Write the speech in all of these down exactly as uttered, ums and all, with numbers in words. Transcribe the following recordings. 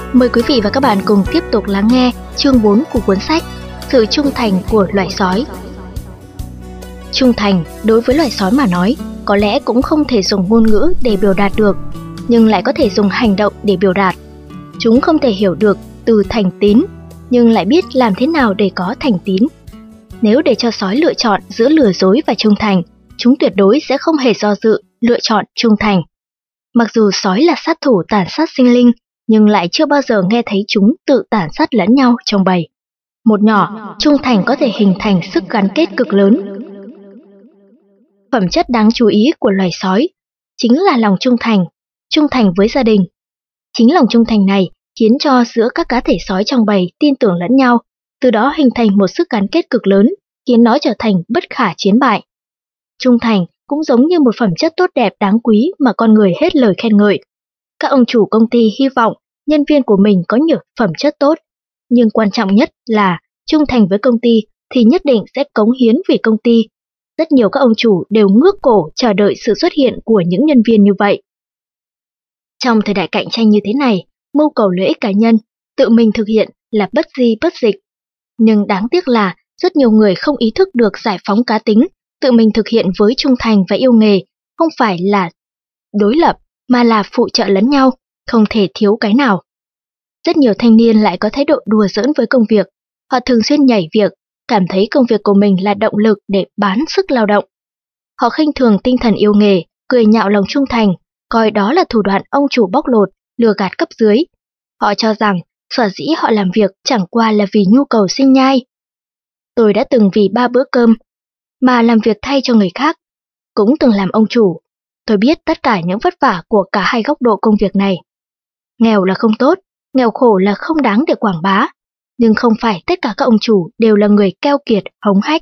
Mời quý vị và các bạn cùng tiếp tục lắng nghe chương bốn của cuốn sách Sự trung thành của loài sói. Trung thành đối với loài sói mà nói, có lẽ cũng không thể dùng ngôn ngữ để biểu đạt được, nhưng lại có thể dùng hành động để biểu đạt. Chúng không thể hiểu được từ thành tín, nhưng lại biết làm thế nào để có thành tín. Nếu để cho sói lựa chọn giữa lừa dối và trung thành, chúng tuyệt đối sẽ không hề do dự lựa chọn trung thành. Mặc dù sói là sát thủ tàn sát sinh linh, nhưng lại chưa bao giờ nghe thấy chúng tự tàn sát lẫn nhau trong bầy. Một nhỏ, trung thành có thể hình thành sức gắn kết cực lớn. Phẩm chất đáng chú ý của loài sói chính là lòng trung thành, trung thành với gia đình. Chính lòng trung thành này khiến cho giữa các cá thể sói trong bầy tin tưởng lẫn nhau, từ đó hình thành một sức gắn kết cực lớn, khiến nó trở thành bất khả chiến bại. Trung thành cũng giống như một phẩm chất tốt đẹp đáng quý mà con người hết lời khen ngợi. Các ông chủ công ty hy vọng nhân viên của mình có nhiều phẩm chất tốt, nhưng quan trọng nhất là trung thành với công ty thì nhất định sẽ cống hiến vì công ty. Rất nhiều các ông chủ đều ngước cổ chờ đợi sự xuất hiện của những nhân viên như vậy. Trong thời đại cạnh tranh như thế này, mưu cầu lợi ích cá nhân, tự mình thực hiện là bất di bất dịch. Nhưng đáng tiếc là rất nhiều người không ý thức được giải phóng cá tính, tự mình thực hiện với trung thành và yêu nghề, không phải là đối lập mà là phụ trợ lẫn nhau, không thể thiếu cái nào. Rất nhiều thanh niên lại có thái độ đùa giỡn với công việc, họ thường xuyên nhảy việc, cảm thấy công việc của mình là động lực để bán sức lao động. Họ khinh thường tinh thần yêu nghề, cười nhạo lòng trung thành, coi đó là thủ đoạn ông chủ bóc lột, lừa gạt cấp dưới. Họ cho rằng sở dĩ họ làm việc chẳng qua là vì nhu cầu sinh nhai. Tôi đã từng vì ba bữa cơm mà làm việc thay cho người khác, cũng từng làm ông chủ. Tôi biết tất cả những vất vả của cả hai góc độ công việc này. Nghèo là không tốt, nghèo khổ là không đáng để quảng bá, nhưng không phải tất cả các ông chủ đều là người keo kiệt, hống hách.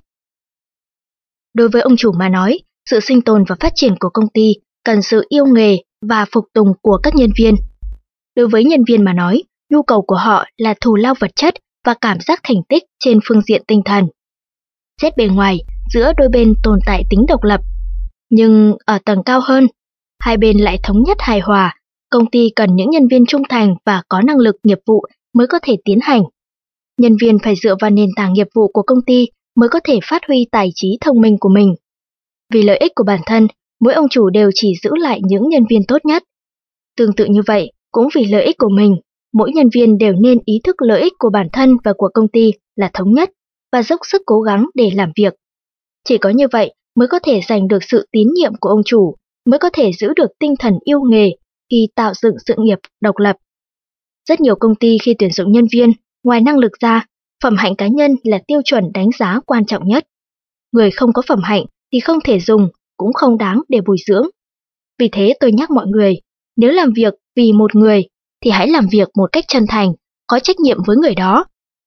Đối với ông chủ mà nói, sự sinh tồn và phát triển của công ty cần sự yêu nghề và phục tùng của các nhân viên. Đối với nhân viên mà nói, nhu cầu của họ là thù lao vật chất và cảm giác thành tích trên phương diện tinh thần. Xét bề ngoài, giữa đôi bên tồn tại tính độc lập, nhưng ở tầng cao hơn, hai bên lại thống nhất hài hòa. Công ty cần những nhân viên trung thành và có năng lực nghiệp vụ mới có thể tiến hành. Nhân viên phải dựa vào nền tảng nghiệp vụ của công ty mới có thể phát huy tài trí thông minh của mình. Vì lợi ích của bản thân, mỗi ông chủ đều chỉ giữ lại những nhân viên tốt nhất. Tương tự như vậy, cũng vì lợi ích của mình, mỗi nhân viên đều nên ý thức lợi ích của bản thân và của công ty là thống nhất và dốc sức cố gắng để làm việc. Chỉ có như vậy mới có thể giành được sự tín nhiệm của ông chủ, mới có thể giữ được tinh thần yêu nghề khi tạo dựng sự nghiệp độc lập. Rất nhiều công ty khi tuyển dụng nhân viên, ngoài năng lực ra, phẩm hạnh cá nhân là tiêu chuẩn đánh giá quan trọng nhất. Người không có phẩm hạnh thì không thể dùng, cũng không đáng để bồi dưỡng. Vì thế tôi nhắc mọi người, nếu làm việc vì một người thì hãy làm việc một cách chân thành, có trách nhiệm với người đó.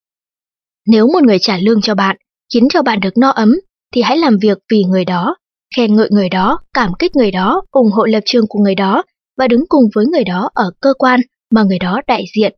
Nếu một người trả lương cho bạn, khiến cho bạn được no ấm, thì hãy làm việc vì người đó, khen ngợi người đó, cảm kích người đó, ủng hộ lập trường của người đó và đứng cùng với người đó ở cơ quan mà người đó đại diện.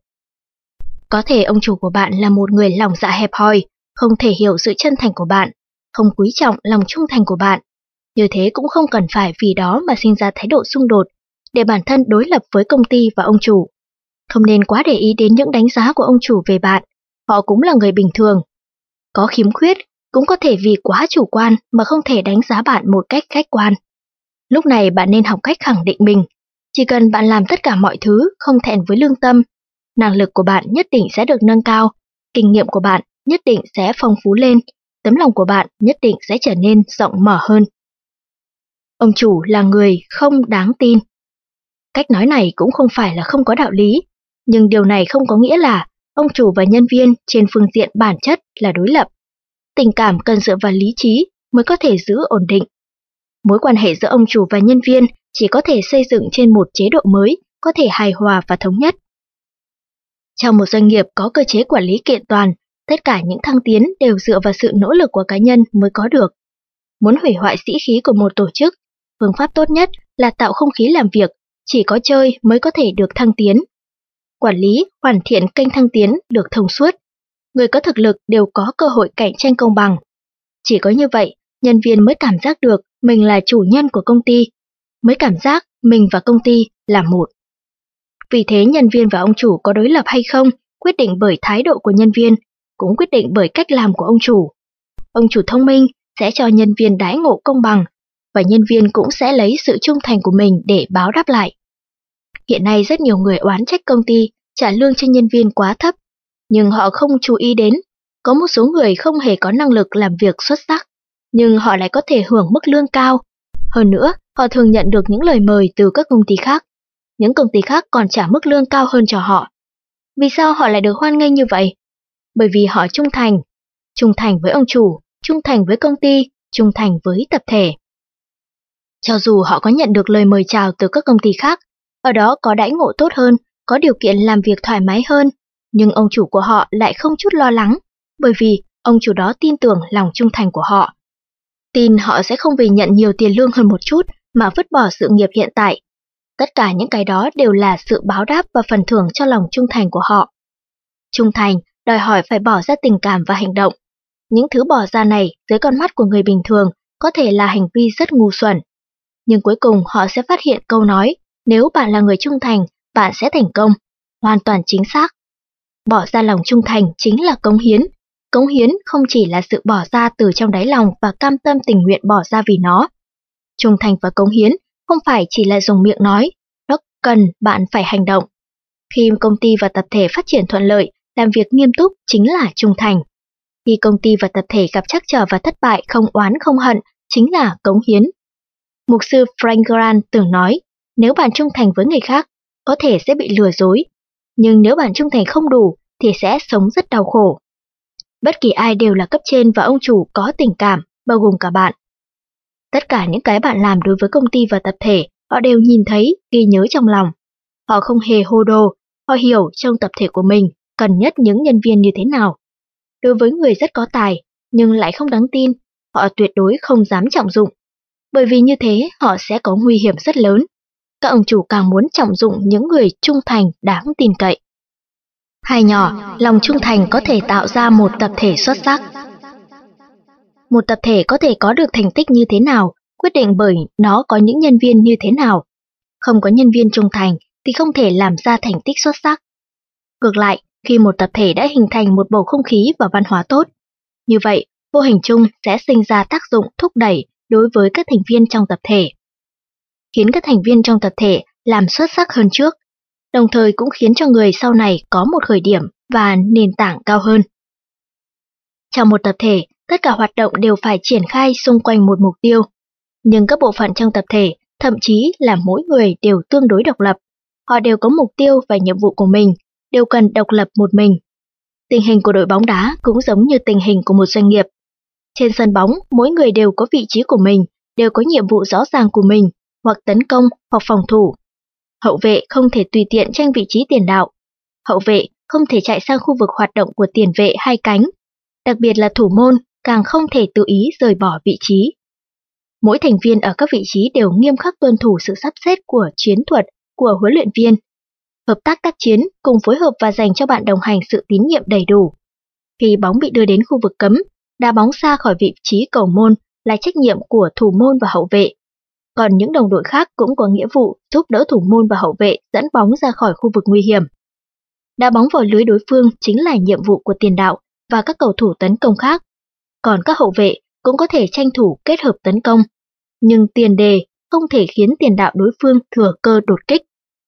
Có thể ông chủ của bạn là một người lòng dạ hẹp hòi, không thể hiểu sự chân thành của bạn, không quý trọng lòng trung thành của bạn. Như thế cũng không cần phải vì đó mà sinh ra thái độ xung đột, để bản thân đối lập với công ty và ông chủ. Không nên quá để ý đến những đánh giá của ông chủ về bạn, họ cũng là người bình thường. Có khiếm khuyết, cũng có thể vì quá chủ quan mà không thể đánh giá bạn một cách khách quan. Lúc này bạn nên học cách khẳng định mình. Chỉ cần bạn làm tất cả mọi thứ không thẹn với lương tâm, năng lực của bạn nhất định sẽ được nâng cao, kinh nghiệm của bạn nhất định sẽ phong phú lên, tấm lòng của bạn nhất định sẽ trở nên rộng mở hơn. Ông chủ là người không đáng tin. Cách nói này cũng không phải là không có đạo lý, nhưng điều này không có nghĩa là ông chủ và nhân viên trên phương diện bản chất là đối lập. Tình cảm cần dựa vào lý trí mới có thể giữ ổn định. Mối quan hệ giữa ông chủ và nhân viên chỉ có thể xây dựng trên một chế độ mới, có thể hài hòa và thống nhất. Trong một doanh nghiệp có cơ chế quản lý kiện toàn, tất cả những thăng tiến đều dựa vào sự nỗ lực của cá nhân mới có được. Muốn hủy hoại sĩ khí của một tổ chức, phương pháp tốt nhất là tạo không khí làm việc, chỉ có chơi mới có thể được thăng tiến. Quản lý, hoàn thiện kênh thăng tiến được thông suốt. Người có thực lực đều có cơ hội cạnh tranh công bằng. Chỉ có như vậy, nhân viên mới cảm giác được mình là chủ nhân của công ty, mới cảm giác mình và công ty là một. Vì thế nhân viên và ông chủ có đối lập hay không quyết định bởi thái độ của nhân viên, cũng quyết định bởi cách làm của ông chủ. Ông chủ thông minh sẽ cho nhân viên đãi ngộ công bằng, và nhân viên cũng sẽ lấy sự trung thành của mình để báo đáp lại. Hiện nay rất nhiều người oán trách công ty trả lương cho nhân viên quá thấp, nhưng họ không chú ý đến, có một số người không hề có năng lực làm việc xuất sắc, nhưng họ lại có thể hưởng mức lương cao. Hơn nữa, họ thường nhận được những lời mời từ các công ty khác. Những công ty khác còn trả mức lương cao hơn cho họ. Vì sao họ lại được hoan nghênh như vậy? Bởi vì họ trung thành. Trung thành với ông chủ, trung thành với công ty, trung thành với tập thể. Cho dù họ có nhận được lời mời chào từ các công ty khác, ở đó có đãi ngộ tốt hơn, có điều kiện làm việc thoải mái hơn, nhưng ông chủ của họ lại không chút lo lắng, bởi vì ông chủ đó tin tưởng lòng trung thành của họ. Tin họ sẽ không vì nhận nhiều tiền lương hơn một chút mà vứt bỏ sự nghiệp hiện tại. Tất cả những cái đó đều là sự báo đáp và phần thưởng cho lòng trung thành của họ. Trung thành đòi hỏi phải bỏ ra tình cảm và hành động. Những thứ bỏ ra này dưới con mắt của người bình thường có thể là hành vi rất ngu xuẩn. Nhưng cuối cùng họ sẽ phát hiện câu nói, nếu bạn là người trung thành, bạn sẽ thành công. Hoàn toàn chính xác. Bỏ ra lòng trung thành chính là cống hiến. Cống hiến không chỉ là sự bỏ ra từ trong đáy lòng và cam tâm tình nguyện bỏ ra vì nó. Trung thành và cống hiến không phải chỉ là dùng miệng nói, nó cần bạn phải hành động. Khi công ty và tập thể phát triển thuận lợi, làm việc nghiêm túc chính là trung thành. Khi công ty và tập thể gặp trắc trở và thất bại không oán không hận, chính là cống hiến. Mục sư Frank Grant từng nói, nếu bạn trung thành với người khác, có thể sẽ bị lừa dối, nhưng nếu bạn trung thành không đủ thì sẽ sống rất đau khổ. Bất kỳ ai đều là cấp trên và ông chủ có tình cảm, bao gồm cả bạn. Tất cả những cái bạn làm đối với công ty và tập thể, họ đều nhìn thấy, ghi nhớ trong lòng. Họ không hề hồ đồ, họ hiểu trong tập thể của mình cần nhất những nhân viên như thế nào. Đối với người rất có tài, nhưng lại không đáng tin, họ tuyệt đối không dám trọng dụng. Bởi vì như thế họ sẽ có nguy hiểm rất lớn. Các ông chủ càng muốn trọng dụng những người trung thành đáng tin cậy. Hai nhỏ, lòng trung thành có thể tạo ra một tập thể xuất sắc. Một tập thể có thể có được thành tích như thế nào, quyết định bởi nó có những nhân viên như thế nào. Không có nhân viên trung thành thì không thể làm ra thành tích xuất sắc. Ngược lại, khi một tập thể đã hình thành một bầu không khí và văn hóa tốt, như vậy, vô hình chung sẽ sinh ra tác dụng thúc đẩy đối với các thành viên trong tập thể. Khiến các thành viên trong tập thể làm xuất sắc hơn trước, đồng thời cũng khiến cho người sau này có một khởi điểm và nền tảng cao hơn. Trong một tập thể, tất cả hoạt động đều phải triển khai xung quanh một mục tiêu. Nhưng các bộ phận trong tập thể, thậm chí là mỗi người đều tương đối độc lập. Họ đều có mục tiêu và nhiệm vụ của mình, đều cần độc lập một mình. Tình hình của đội bóng đá cũng giống như tình hình của một doanh nghiệp. Trên sân bóng, mỗi người đều có vị trí của mình, đều có nhiệm vụ rõ ràng của mình, hoặc tấn công hoặc phòng thủ. Hậu vệ không thể tùy tiện tranh vị trí tiền đạo. Hậu vệ không thể chạy sang khu vực hoạt động của tiền vệ hai cánh. Đặc biệt là thủ môn càng không thể tự ý rời bỏ vị trí. Mỗi thành viên ở các vị trí đều nghiêm khắc tuân thủ sự sắp xếp của chiến thuật của huấn luyện viên. Hợp tác tác chiến cùng phối hợp và dành cho bạn đồng hành sự tín nhiệm đầy đủ. Khi bóng bị đưa đến khu vực cấm, đá bóng xa khỏi vị trí cầu môn là trách nhiệm của thủ môn và hậu vệ. Còn những đồng đội khác cũng có nghĩa vụ giúp đỡ thủ môn và hậu vệ dẫn bóng ra khỏi khu vực nguy hiểm. Đá bóng vào lưới đối phương chính là nhiệm vụ của tiền đạo và các cầu thủ tấn công khác. Còn các hậu vệ cũng có thể tranh thủ kết hợp tấn công, nhưng tiền đề không thể khiến tiền đạo đối phương thừa cơ đột kích.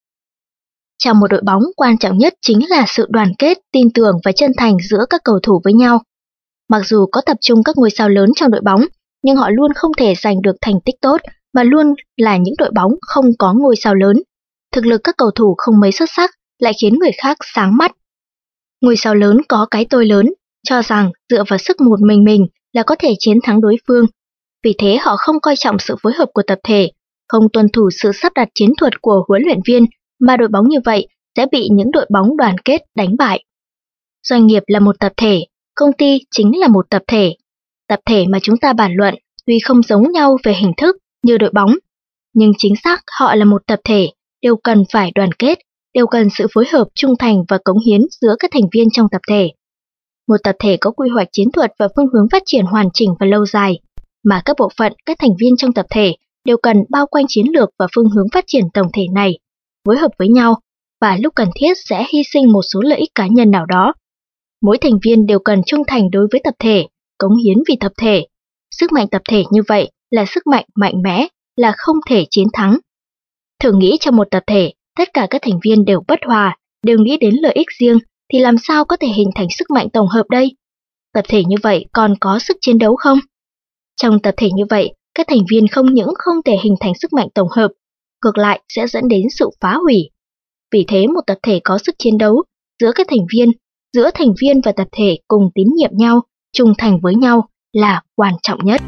Trong một đội bóng, quan trọng nhất chính là sự đoàn kết, tin tưởng và chân thành giữa các cầu thủ với nhau. Mặc dù có tập trung các ngôi sao lớn trong đội bóng, nhưng họ luôn không thể giành được thành tích tốt mà luôn là những đội bóng không có ngôi sao lớn. Thực lực các cầu thủ không mấy xuất sắc lại khiến người khác sáng mắt. Ngôi sao lớn có cái tôi lớn, cho rằng dựa vào sức một mình mình là có thể chiến thắng đối phương. Vì thế họ không coi trọng sự phối hợp của tập thể, không tuân thủ sự sắp đặt chiến thuật của huấn luyện viên, mà đội bóng như vậy sẽ bị những đội bóng đoàn kết đánh bại. Doanh nghiệp là một tập thể, công ty chính là một tập thể. Tập thể mà chúng ta bàn luận tuy không giống nhau về hình thức như đội bóng, nhưng chính xác họ là một tập thể, đều cần phải đoàn kết, đều cần sự phối hợp trung thành và cống hiến giữa các thành viên trong tập thể. Một tập thể có quy hoạch chiến thuật và phương hướng phát triển hoàn chỉnh và lâu dài, mà các bộ phận, các thành viên trong tập thể đều cần bao quanh chiến lược và phương hướng phát triển tổng thể này, phối hợp với nhau, và lúc cần thiết sẽ hy sinh một số lợi ích cá nhân nào đó. Mỗi thành viên đều cần trung thành đối với tập thể, cống hiến vì tập thể. Sức mạnh tập thể như vậy là sức mạnh mạnh mẽ, là không thể chiến thắng. Thử nghĩ trong một tập thể, tất cả các thành viên đều bất hòa, đều nghĩ đến lợi ích riêng, thì làm sao có thể hình thành sức mạnh tổng hợp đây? Tập thể như vậy còn có sức chiến đấu không? Trong tập thể như vậy, các thành viên không những không thể hình thành sức mạnh tổng hợp, ngược lại sẽ dẫn đến sự phá hủy. Vì thế một tập thể có sức chiến đấu giữa các thành viên, giữa thành viên và tập thể cùng tín nhiệm nhau, trung thành với nhau là quan trọng nhất.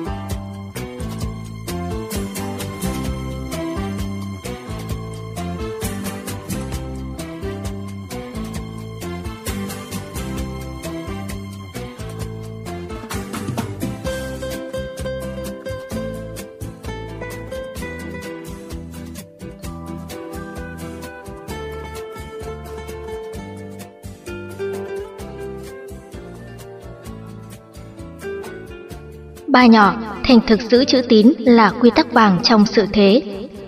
Ba nhỏ, thành thực giữ chữ tín là quy tắc vàng trong sự thế.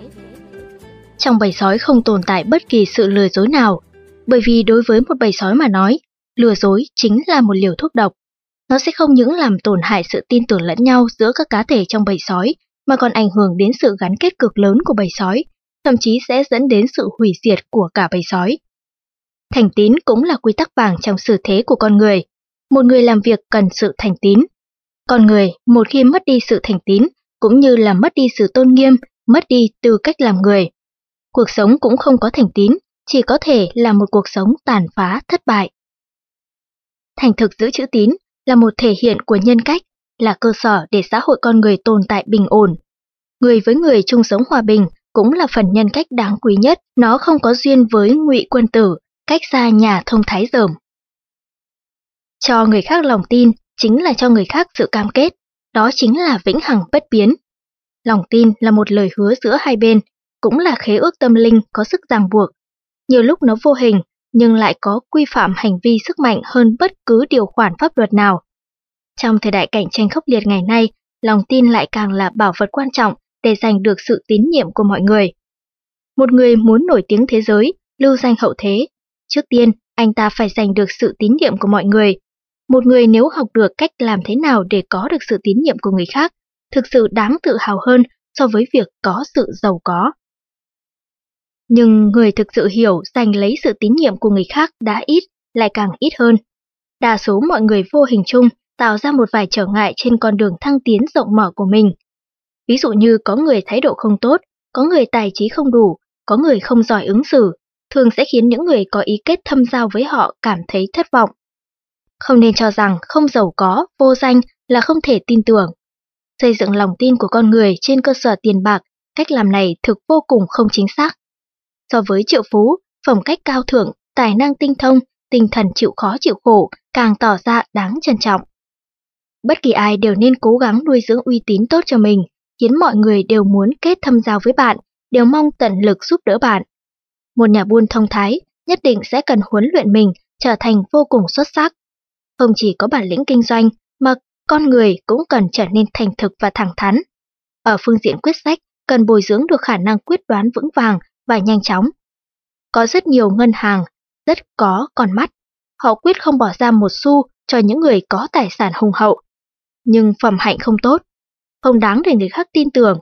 Trong bầy sói không tồn tại bất kỳ sự lừa dối nào, bởi vì đối với một bầy sói mà nói, lừa dối chính là một liều thuốc độc. Nó sẽ không những làm tổn hại sự tin tưởng lẫn nhau giữa các cá thể trong bầy sói, mà còn ảnh hưởng đến sự gắn kết cực lớn của bầy sói, thậm chí sẽ dẫn đến sự hủy diệt của cả bầy sói. Thành tín cũng là quy tắc vàng trong sự thế của con người. Một người làm việc cần sự thành tín. Con người, một khi mất đi sự thành tín, cũng như là mất đi sự tôn nghiêm, mất đi tư cách làm người. Cuộc sống cũng không có thành tín, chỉ có thể là một cuộc sống tàn phá, thất bại. Thành thực giữ chữ tín là một thể hiện của nhân cách, là cơ sở để xã hội con người tồn tại bình ổn. Người với người chung sống hòa bình cũng là phần nhân cách đáng quý nhất, nó không có duyên với ngụy quân tử, cách xa nhà thông thái dởm. Cho người khác lòng tin chính là cho người khác sự cam kết, đó chính là vĩnh hằng bất biến. Lòng tin là một lời hứa giữa hai bên, cũng là khế ước tâm linh có sức ràng buộc. Nhiều lúc nó vô hình, nhưng lại có quy phạm hành vi sức mạnh hơn bất cứ điều khoản pháp luật nào. Trong thời đại cạnh tranh khốc liệt ngày nay, lòng tin lại càng là bảo vật quan trọng để giành được sự tín nhiệm của mọi người. Một người muốn nổi tiếng thế giới, lưu danh hậu thế, trước tiên anh ta phải giành được sự tín nhiệm của mọi người. Một người nếu học được cách làm thế nào để có được sự tín nhiệm của người khác, thực sự đáng tự hào hơn so với việc có sự giàu có. Nhưng người thực sự hiểu giành lấy sự tín nhiệm của người khác đã ít, lại càng ít hơn. Đa số mọi người vô hình chung tạo ra một vài trở ngại trên con đường thăng tiến rộng mở của mình. Ví dụ như có người thái độ không tốt, có người tài trí không đủ, có người không giỏi ứng xử, thường sẽ khiến những người có ý kết thâm giao với họ cảm thấy thất vọng. Không nên cho rằng không giàu có, vô danh là không thể tin tưởng. Xây dựng lòng tin của con người trên cơ sở tiền bạc, cách làm này thực vô cùng không chính xác. So với triệu phú, phẩm cách cao thượng, tài năng tinh thông, tinh thần chịu khó chịu khổ càng tỏ ra đáng trân trọng. Bất kỳ ai đều nên cố gắng nuôi dưỡng uy tín tốt cho mình, khiến mọi người đều muốn kết thâm giao với bạn, đều mong tận lực giúp đỡ bạn. Một nhà buôn thông thái nhất định sẽ cần huấn luyện mình trở thành vô cùng xuất sắc. Không chỉ có bản lĩnh kinh doanh, mà con người cũng cần trở nên thành thực và thẳng thắn. Ở phương diện quyết sách, cần bồi dưỡng được khả năng quyết đoán vững vàng và nhanh chóng. Có rất nhiều ngân hàng, rất có con mắt. Họ quyết không bỏ ra một xu cho những người có tài sản hùng hậu. Nhưng phẩm hạnh không tốt, không đáng để người khác tin tưởng.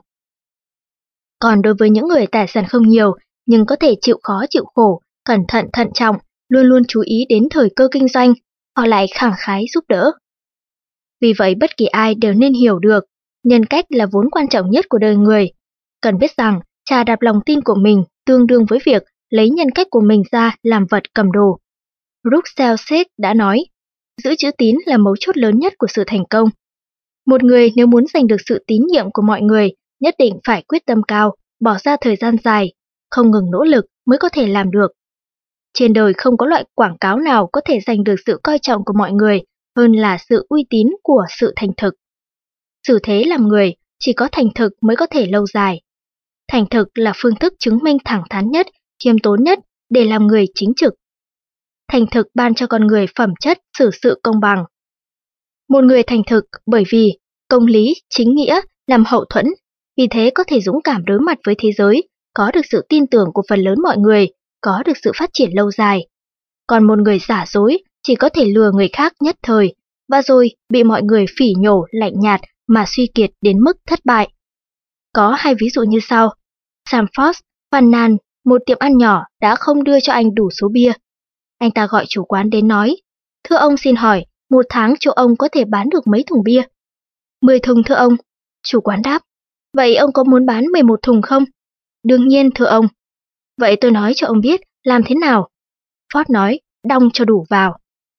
Còn đối với những người tài sản không nhiều, nhưng có thể chịu khó chịu khổ, cẩn thận thận trọng, luôn luôn chú ý đến thời cơ kinh doanh, họ lại khẳng khái giúp đỡ. Vì vậy bất kỳ ai đều nên hiểu được, nhân cách là vốn quan trọng nhất của đời người. Cần biết rằng, trà đạp lòng tin của mình tương đương với việc lấy nhân cách của mình ra làm vật cầm đồ. Russell Sage đã nói, giữ chữ tín là mấu chốt lớn nhất của sự thành công. Một người nếu muốn giành được sự tín nhiệm của mọi người, nhất định phải quyết tâm cao, bỏ ra thời gian dài, không ngừng nỗ lực mới có thể làm được. Trên đời không có loại quảng cáo nào có thể giành được sự coi trọng của mọi người hơn là sự uy tín của sự thành thực. Xử thế làm người, chỉ có thành thực mới có thể lâu dài. Thành thực là phương thức chứng minh thẳng thắn nhất, khiêm tốn nhất để làm người chính trực. Thành thực ban cho con người phẩm chất xử sự công bằng. Một người thành thực bởi vì công lý, chính nghĩa làm hậu thuẫn, vì thế có thể dũng cảm đối mặt với thế giới, có được sự tin tưởng của phần lớn mọi người, có được sự phát triển lâu dài. Còn một người giả dối chỉ có thể lừa người khác nhất thời, và rồi bị mọi người phỉ nhổ lạnh nhạt mà suy kiệt đến mức thất bại. Có hai ví dụ như sau. Sam Fox phàn nàn một tiệm ăn nhỏ đã không đưa cho anh đủ số bia. Anh ta gọi chủ quán đến nói, thưa ông xin hỏi, một tháng chỗ ông có thể bán được mấy thùng bia? Mười thùng thưa ông. Chủ quán đáp, vậy ông có muốn bán mười một thùng không? Đương nhiên thưa ông. Vậy tôi nói cho ông biết làm thế nào. Ford nói, đong cho đủ vào.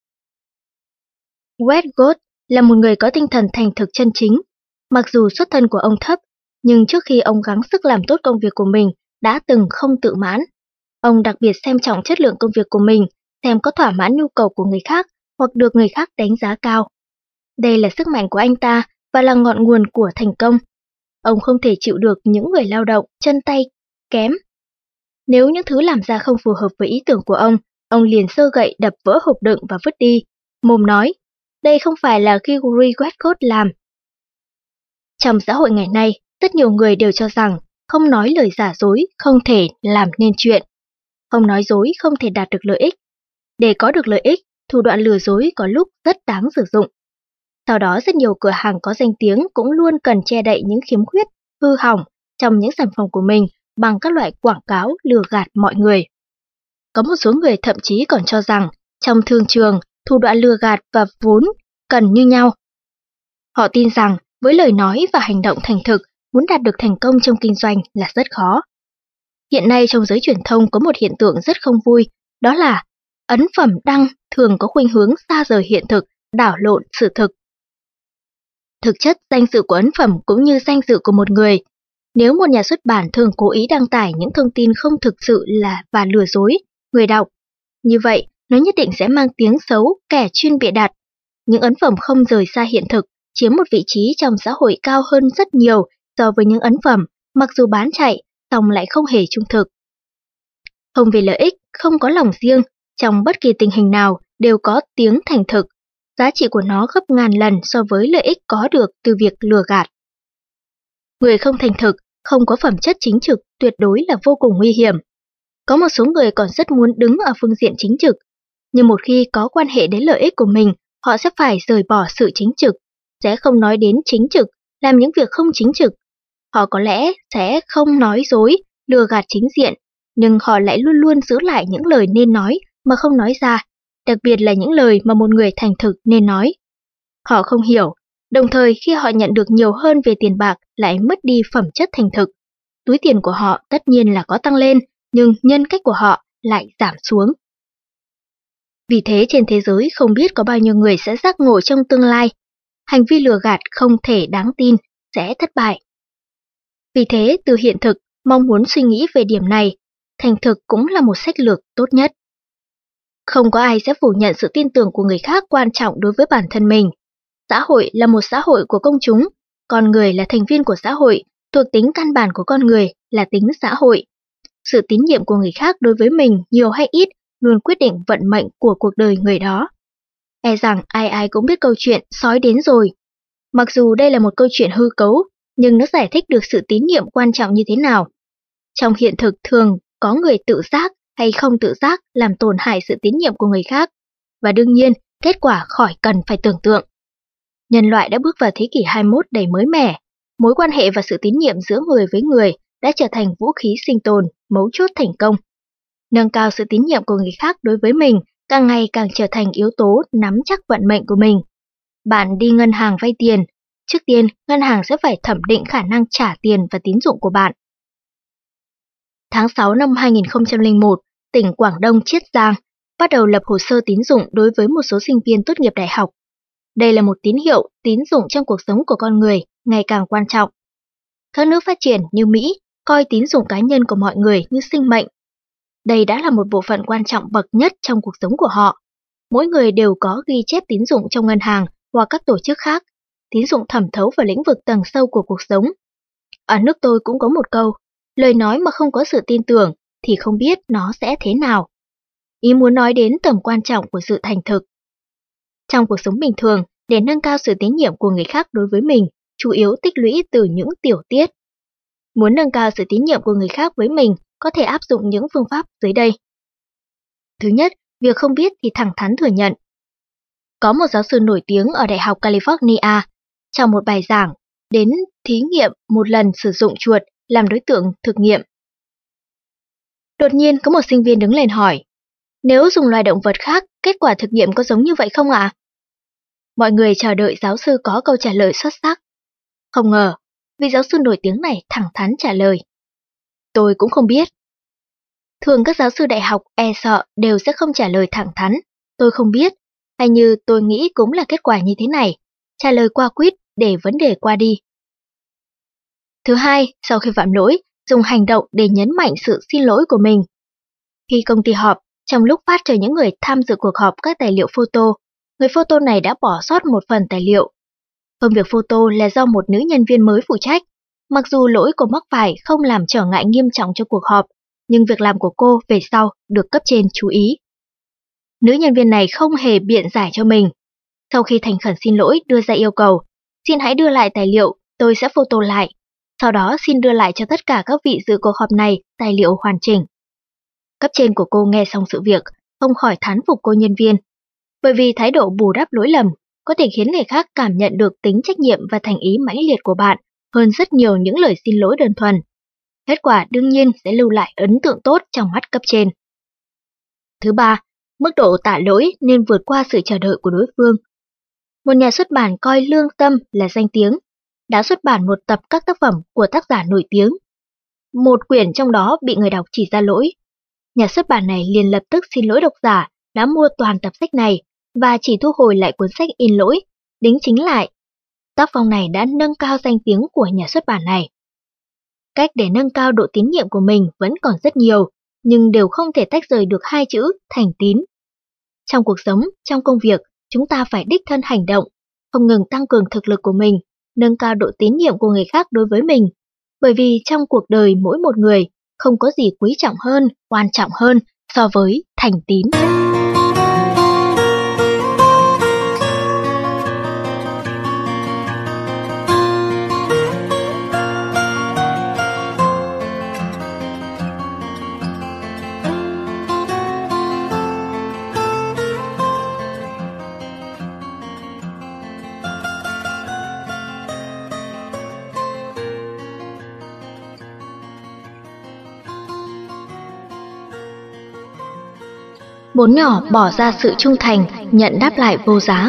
Westcott là một người có tinh thần thành thực chân chính. Mặc dù xuất thân của ông thấp, nhưng trước khi ông gắng sức làm tốt công việc của mình, đã từng không tự mãn. Ông đặc biệt xem trọng chất lượng công việc của mình, xem có thỏa mãn nhu cầu của người khác hoặc được người khác đánh giá cao. Đây là sức mạnh của anh ta và là ngọn nguồn của thành công. Ông không thể chịu được những người lao động, chân tay kém. Nếu những thứ làm ra không phù hợp với ý tưởng của ông, ông liền giơ gậy đập vỡ hộp đựng và vứt đi. Mồm nói, đây không phải là Gregory Westcott làm. Trong xã hội ngày nay, rất nhiều người đều cho rằng không nói lời giả dối không thể làm nên chuyện. Không nói dối không thể đạt được lợi ích. Để có được lợi ích, thủ đoạn lừa dối có lúc rất đáng sử dụng. Sau đó rất nhiều cửa hàng có danh tiếng cũng luôn cần che đậy những khiếm khuyết, hư hỏng trong những sản phẩm của mình bằng các loại quảng cáo lừa gạt mọi người. Có một số người thậm chí còn cho rằng trong thương trường, thủ đoạn lừa gạt và vốn cần như nhau. Họ tin rằng với lời nói và hành động thành thực, muốn đạt được thành công trong kinh doanh là rất khó. Hiện nay trong giới truyền thông có một hiện tượng rất không vui, đó là ấn phẩm đăng thường có khuynh hướng xa rời hiện thực, đảo lộn sự thực. Thực chất, danh dự của ấn phẩm cũng như danh dự của một người. Nếu một nhà xuất bản thường cố ý đăng tải những thông tin không thực sự là và lừa dối người đọc, như vậy nó nhất định sẽ mang tiếng xấu kẻ chuyên bịa đặt. Những ấn phẩm không rời xa hiện thực chiếm một vị trí trong xã hội cao hơn rất nhiều so với những ấn phẩm mặc dù bán chạy, song lại không hề trung thực. Không vì lợi ích, không có lòng riêng, trong bất kỳ tình hình nào đều có tiếng thành thực. Giá trị của nó gấp ngàn lần so với lợi ích có được từ việc lừa gạt. Người không thành thực, không có phẩm chất chính trực tuyệt đối là vô cùng nguy hiểm. Có một số người còn rất muốn đứng ở phương diện chính trực, nhưng một khi có quan hệ đến lợi ích của mình, họ sẽ phải rời bỏ sự chính trực, sẽ không nói đến chính trực, làm những việc không chính trực. Họ có lẽ sẽ không nói dối, lừa gạt chính diện, nhưng họ lại luôn luôn giữ lại những lời nên nói mà không nói ra, đặc biệt là những lời mà một người thành thực nên nói. Họ không hiểu, đồng thời khi họ nhận được nhiều hơn về tiền bạc lại mất đi phẩm chất thành thực. Túi tiền của họ tất nhiên là có tăng lên, nhưng nhân cách của họ lại giảm xuống. Vì thế trên thế giới không biết có bao nhiêu người sẽ giác ngộ trong tương lai. Hành vi lừa gạt không thể đáng tin, sẽ thất bại. Vì thế từ hiện thực, mong muốn suy nghĩ về điểm này, thành thực cũng là một sách lược tốt nhất. Không có ai sẽ phủ nhận sự tin tưởng của người khác quan trọng đối với bản thân mình. Xã hội là một xã hội của công chúng, con người là thành viên của xã hội, thuộc tính căn bản của con người là tính xã hội. Sự tín nhiệm của người khác đối với mình nhiều hay ít luôn quyết định vận mệnh của cuộc đời người đó. E rằng ai ai cũng biết câu chuyện sói đến rồi. Mặc dù đây là một câu chuyện hư cấu, nhưng nó giải thích được sự tín nhiệm quan trọng như thế nào. Trong hiện thực thường có người tự giác hay không tự giác làm tổn hại sự tín nhiệm của người khác, và đương nhiên kết quả khỏi cần phải tưởng tượng. Nhân loại đã bước vào thế kỷ hai mươi mốt đầy mới mẻ, mối quan hệ và sự tín nhiệm giữa người với người đã trở thành vũ khí sinh tồn, mấu chốt thành công. Nâng cao sự tín nhiệm của người khác đối với mình càng ngày càng trở thành yếu tố nắm chắc vận mệnh của mình. Bạn đi ngân hàng vay tiền, trước tiên ngân hàng sẽ phải thẩm định khả năng trả tiền và tín dụng của bạn. Tháng sáu năm hai nghìn không trăm lẻ một, tỉnh Quảng Đông Chiết Giang bắt đầu lập hồ sơ tín dụng đối với một số sinh viên tốt nghiệp đại học. Đây là một tín hiệu tín dụng trong cuộc sống của con người ngày càng quan trọng. Các nước phát triển như Mỹ coi tín dụng cá nhân của mọi người như sinh mệnh. Đây đã là một bộ phận quan trọng bậc nhất trong cuộc sống của họ. Mỗi người đều có ghi chép tín dụng trong ngân hàng hoặc các tổ chức khác. Tín dụng thẩm thấu vào lĩnh vực tầng sâu của cuộc sống. Ở nước tôi cũng có một câu, lời nói mà không có sự tin tưởng thì không biết nó sẽ thế nào. Ý muốn nói đến tầm quan trọng của sự thành thực. Trong cuộc sống bình thường, để nâng cao sự tín nhiệm của người khác đối với mình, chủ yếu tích lũy từ những tiểu tiết. Muốn nâng cao sự tín nhiệm của người khác với mình, có thể áp dụng những phương pháp dưới đây. Thứ nhất, việc không biết thì thẳng thắn thừa nhận. Có một giáo sư nổi tiếng ở Đại học California, trong một bài giảng, đến thí nghiệm một lần sử dụng chuột làm đối tượng thực nghiệm. Đột nhiên có một sinh viên đứng lên hỏi, nếu dùng loài động vật khác, kết quả thực nghiệm có giống như vậy không ạ? Mọi người chờ đợi giáo sư có câu trả lời xuất sắc. Không ngờ, vị giáo sư nổi tiếng này thẳng thắn trả lời. Tôi cũng không biết. Thường các giáo sư đại học e sợ đều sẽ không trả lời thẳng thắn, tôi không biết, hay như tôi nghĩ cũng là kết quả như thế này, trả lời qua quýt để vấn đề qua đi. Thứ hai, sau khi phạm lỗi, dùng hành động để nhấn mạnh sự xin lỗi của mình. Khi công ty họp, trong lúc phát cho những người tham dự cuộc họp các tài liệu photo, người photo này đã bỏ sót một phần tài liệu. Công việc photo là do một nữ nhân viên mới phụ trách. Mặc dù lỗi cô mắc phải không làm trở ngại nghiêm trọng cho cuộc họp, nhưng việc làm của cô về sau được cấp trên chú ý. Nữ nhân viên này không hề biện giải cho mình. Sau khi thành khẩn xin lỗi đưa ra yêu cầu, xin hãy đưa lại tài liệu, tôi sẽ photo lại. Sau đó xin đưa lại cho tất cả các vị dự cuộc họp này tài liệu hoàn chỉnh. Cấp trên của cô nghe xong sự việc, không khỏi thán phục cô nhân viên. Bởi vì thái độ bù đắp lỗi lầm có thể khiến người khác cảm nhận được tính trách nhiệm và thành ý mãnh liệt của bạn hơn rất nhiều những lời xin lỗi đơn thuần. Kết quả đương nhiên sẽ lưu lại ấn tượng tốt trong mắt cấp trên. Thứ ba, mức độ tạ lỗi nên vượt qua sự chờ đợi của đối phương. Một nhà xuất bản coi lương tâm là danh tiếng, đã xuất bản một tập các tác phẩm của tác giả nổi tiếng. Một quyển trong đó bị người đọc chỉ ra lỗi. Nhà xuất bản này liền lập tức xin lỗi độc giả đã mua toàn tập sách này và chỉ thu hồi lại cuốn sách in lỗi, đính chính lại. Tác phong này đã nâng cao danh tiếng của nhà xuất bản này. Cách để nâng cao độ tín nhiệm của mình vẫn còn rất nhiều, nhưng đều không thể tách rời được hai chữ thành tín. Trong cuộc sống, trong công việc, chúng ta phải đích thân hành động, không ngừng tăng cường thực lực của mình, nâng cao độ tín nhiệm của người khác đối với mình. Bởi vì trong cuộc đời mỗi một người, không có gì quý trọng hơn, quan trọng hơn so với thành tín. Bốn nhỏ bỏ ra sự trung thành, nhận đáp lại vô giá.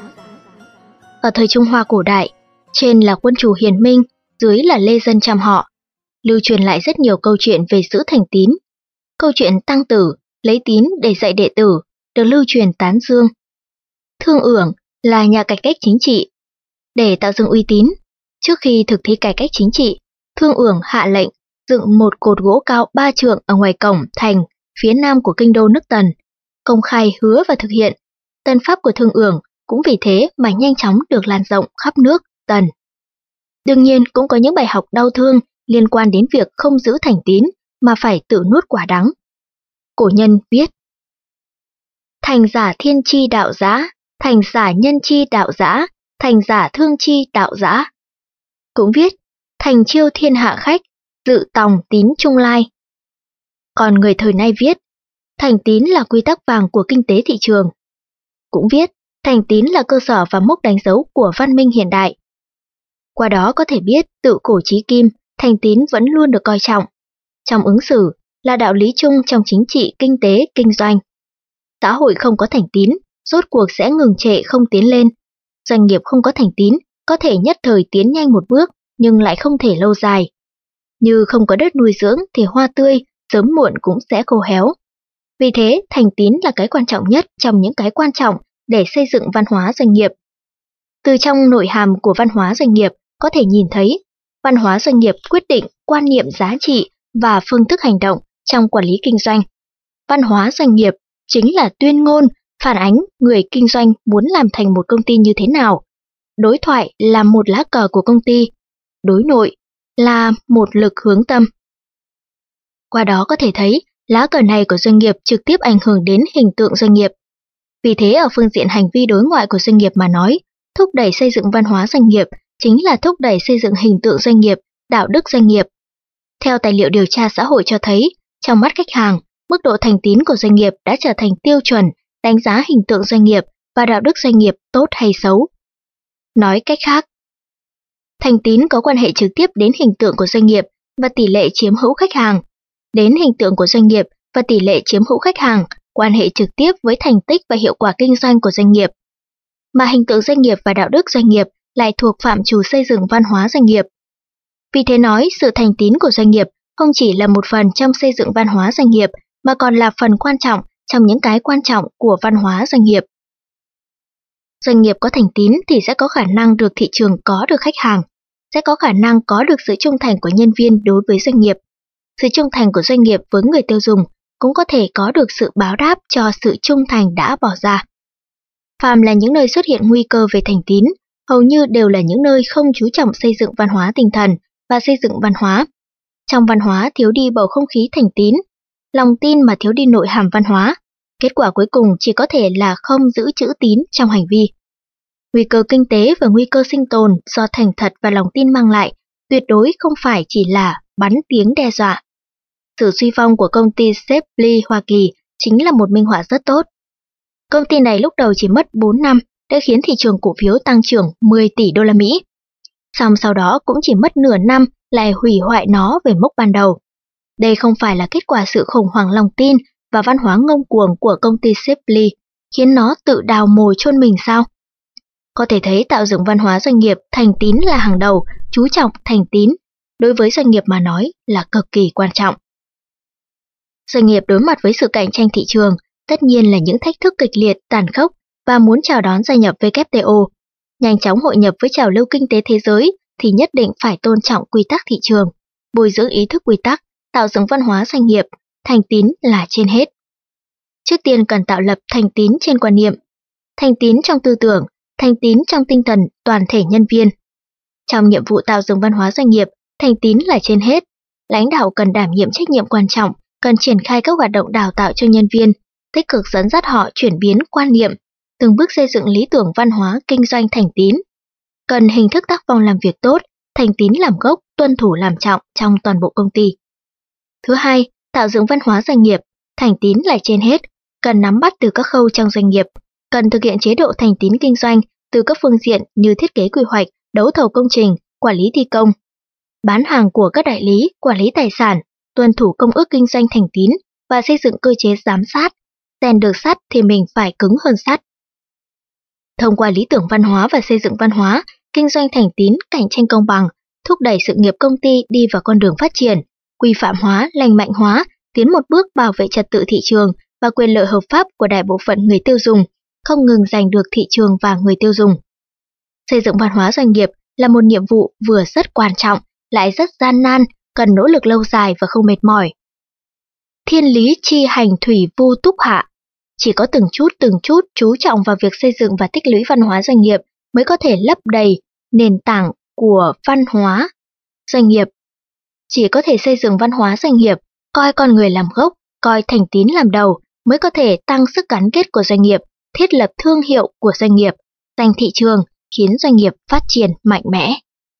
Ở thời Trung Hoa cổ đại, trên là quân chủ hiền minh, dưới là lê dân chăm họ. Lưu truyền lại rất nhiều câu chuyện về giữ thành tín. Câu chuyện Tăng Tử, lấy tín để dạy đệ tử, được lưu truyền tán dương. Thương Ưởng là nhà cải cách chính trị. Để tạo dựng uy tín, trước khi thực thi cải cách chính trị, Thương Ưởng hạ lệnh dựng một cột gỗ cao ba trượng ở ngoài cổng thành phía nam của kinh đô nước Tần, công khai hứa và thực hiện. Tân pháp của Thương Ưởng cũng vì thế mà nhanh chóng được lan rộng khắp nước Tần. Đương nhiên cũng có những bài học đau thương liên quan đến việc không giữ thành tín mà phải tự nuốt quả đắng. Cổ nhân viết: thành giả thiên chi đạo giã, thành giả nhân chi đạo giã, thành giả thương chi đạo giã. Cũng viết: thành chiêu thiên hạ khách, dự tòng tín trung lai. Còn người thời nay viết: thành tín là quy tắc vàng của kinh tế thị trường. Cũng viết: thành tín là cơ sở và mốc đánh dấu của văn minh hiện đại. Qua đó có thể biết tự cổ chí kim, thành tín vẫn luôn được coi trọng. Trong ứng xử là đạo lý chung trong chính trị, kinh tế, kinh doanh. Xã hội không có thành tín, rốt cuộc sẽ ngừng trệ không tiến lên. Doanh nghiệp không có thành tín, có thể nhất thời tiến nhanh một bước, nhưng lại không thể lâu dài. Như không có đất nuôi dưỡng thì hoa tươi, sớm muộn cũng sẽ khô héo. Vì thế, thành tín là cái quan trọng nhất trong những cái quan trọng để xây dựng văn hóa doanh nghiệp. Từ trong nội hàm của văn hóa doanh nghiệp có thể nhìn thấy, văn hóa doanh nghiệp quyết định quan niệm giá trị và phương thức hành động trong quản lý kinh doanh. Văn hóa doanh nghiệp chính là tuyên ngôn, phản ánh người kinh doanh muốn làm thành một công ty như thế nào. Đối thoại là một lá cờ của công ty, đối nội là một lực hướng tâm. Qua đó có thể thấy, lá cờ này của doanh nghiệp trực tiếp ảnh hưởng đến hình tượng doanh nghiệp. Vì thế ở phương diện hành vi đối ngoại của doanh nghiệp mà nói, thúc đẩy xây dựng văn hóa doanh nghiệp chính là thúc đẩy xây dựng hình tượng doanh nghiệp, đạo đức doanh nghiệp. Theo tài liệu điều tra xã hội cho thấy, trong mắt khách hàng, mức độ thành tín của doanh nghiệp đã trở thành tiêu chuẩn đánh giá hình tượng doanh nghiệp và đạo đức doanh nghiệp tốt hay xấu. Nói cách khác, thành tín có quan hệ trực tiếp đến hình tượng của doanh nghiệp và tỷ lệ chiếm hữu khách hàng. Đến hình tượng của doanh nghiệp và tỷ lệ chiếm hữu khách hàng quan hệ trực tiếp với thành tích và hiệu quả kinh doanh của doanh nghiệp. Mà hình tượng doanh nghiệp và đạo đức doanh nghiệp lại thuộc phạm trù xây dựng văn hóa doanh nghiệp. Vì thế nói, sự thành tín của doanh nghiệp không chỉ là một phần trong xây dựng văn hóa doanh nghiệp, mà còn là phần quan trọng trong những cái quan trọng của văn hóa doanh nghiệp. Doanh nghiệp có thành tín thì sẽ có khả năng được thị trường có được khách hàng, sẽ có khả năng có được sự trung thành của nhân viên đối với doanh nghiệp. Sự trung thành của doanh nghiệp với người tiêu dùng cũng có thể có được sự báo đáp cho sự trung thành đã bỏ ra. Phàm là những nơi xuất hiện nguy cơ về thành tín, hầu như đều là những nơi không chú trọng xây dựng văn hóa tinh thần và xây dựng văn hóa. Trong văn hóa thiếu đi bầu không khí thành tín, lòng tin mà thiếu đi nội hàm văn hóa. Kết quả cuối cùng chỉ có thể là không giữ chữ tín trong hành vi. Nguy cơ kinh tế và nguy cơ sinh tồn do thành thật và lòng tin mang lại tuyệt đối không phải chỉ là bắn tiếng đe dọa. Sự suy vong của công ty Shepley Hoa Kỳ chính là một minh họa rất tốt. Công ty này lúc đầu chỉ mất bốn năm đã khiến thị trường cổ phiếu tăng trưởng mười tỷ đô la Mỹ. Song sau đó cũng chỉ mất nửa năm lại hủy hoại nó về mốc ban đầu. Đây không phải là kết quả sự khủng hoảng lòng tin và văn hóa ngông cuồng của công ty Shepley khiến nó tự đào mồi chôn mình sao? Có thể thấy tạo dựng văn hóa doanh nghiệp thành tín là hàng đầu, chú trọng thành tín, đối với doanh nghiệp mà nói là cực kỳ quan trọng. Doanh nghiệp đối mặt với sự cạnh tranh thị trường, tất nhiên là những thách thức kịch liệt, tàn khốc và muốn chào đón gia nhập W T O. Nhanh chóng hội nhập với trào lưu kinh tế thế giới thì nhất định phải tôn trọng quy tắc thị trường, bồi dưỡng ý thức quy tắc, tạo dựng văn hóa doanh nghiệp, thành tín là trên hết. Trước tiên cần tạo lập thành tín trên quan niệm, thành tín trong tư tưởng, thành tín trong tinh thần toàn thể nhân viên. Trong nhiệm vụ tạo dựng văn hóa doanh nghiệp, thành tín là trên hết. Lãnh đạo cần đảm nhiệm trách nhiệm quan trọng, cần triển khai các hoạt động đào tạo cho nhân viên, tích cực dẫn dắt họ chuyển biến quan niệm, từng bước xây dựng lý tưởng văn hóa kinh doanh thành tín. Cần hình thức tác phong làm việc tốt, thành tín làm gốc, tuân thủ làm trọng trong toàn bộ công ty. Thứ hai, tạo dựng văn hóa doanh nghiệp, thành tín là trên hết, cần nắm bắt từ các khâu trong doanh nghiệp, cần thực hiện chế độ thành tín kinh doanh từ các phương diện như thiết kế quy hoạch, đấu thầu công trình, quản lý thi công, bán hàng của các đại lý, quản lý tài sản, tuân thủ công ước kinh doanh thành tín và xây dựng cơ chế giám sát. Rèn được sắt thì mình phải cứng hơn sắt. Thông qua lý tưởng văn hóa và xây dựng văn hóa, kinh doanh thành tín, cạnh tranh công bằng, thúc đẩy sự nghiệp công ty đi vào con đường phát triển, quy phạm hóa, lành mạnh hóa, tiến một bước bảo vệ trật tự thị trường và quyền lợi hợp pháp của đại bộ phận người tiêu dùng, không ngừng giành được thị trường và người tiêu dùng. Xây dựng văn hóa doanh nghiệp là một nhiệm vụ vừa rất quan trọng, lại rất gian nan, cần nỗ lực lâu dài và không mệt mỏi. Thiên lý chi hành thủy vu túc hạ. Chỉ có từng chút từng chút chú trọng vào việc xây dựng và tích lũy văn hóa doanh nghiệp mới có thể lấp đầy nền tảng của văn hóa doanh nghiệp. Chỉ có thể xây dựng văn hóa doanh nghiệp, coi con người làm gốc, coi thành tín làm đầu mới có thể tăng sức gắn kết của doanh nghiệp, thiết lập thương hiệu của doanh nghiệp, giành thị trường, khiến doanh nghiệp phát triển mạnh mẽ.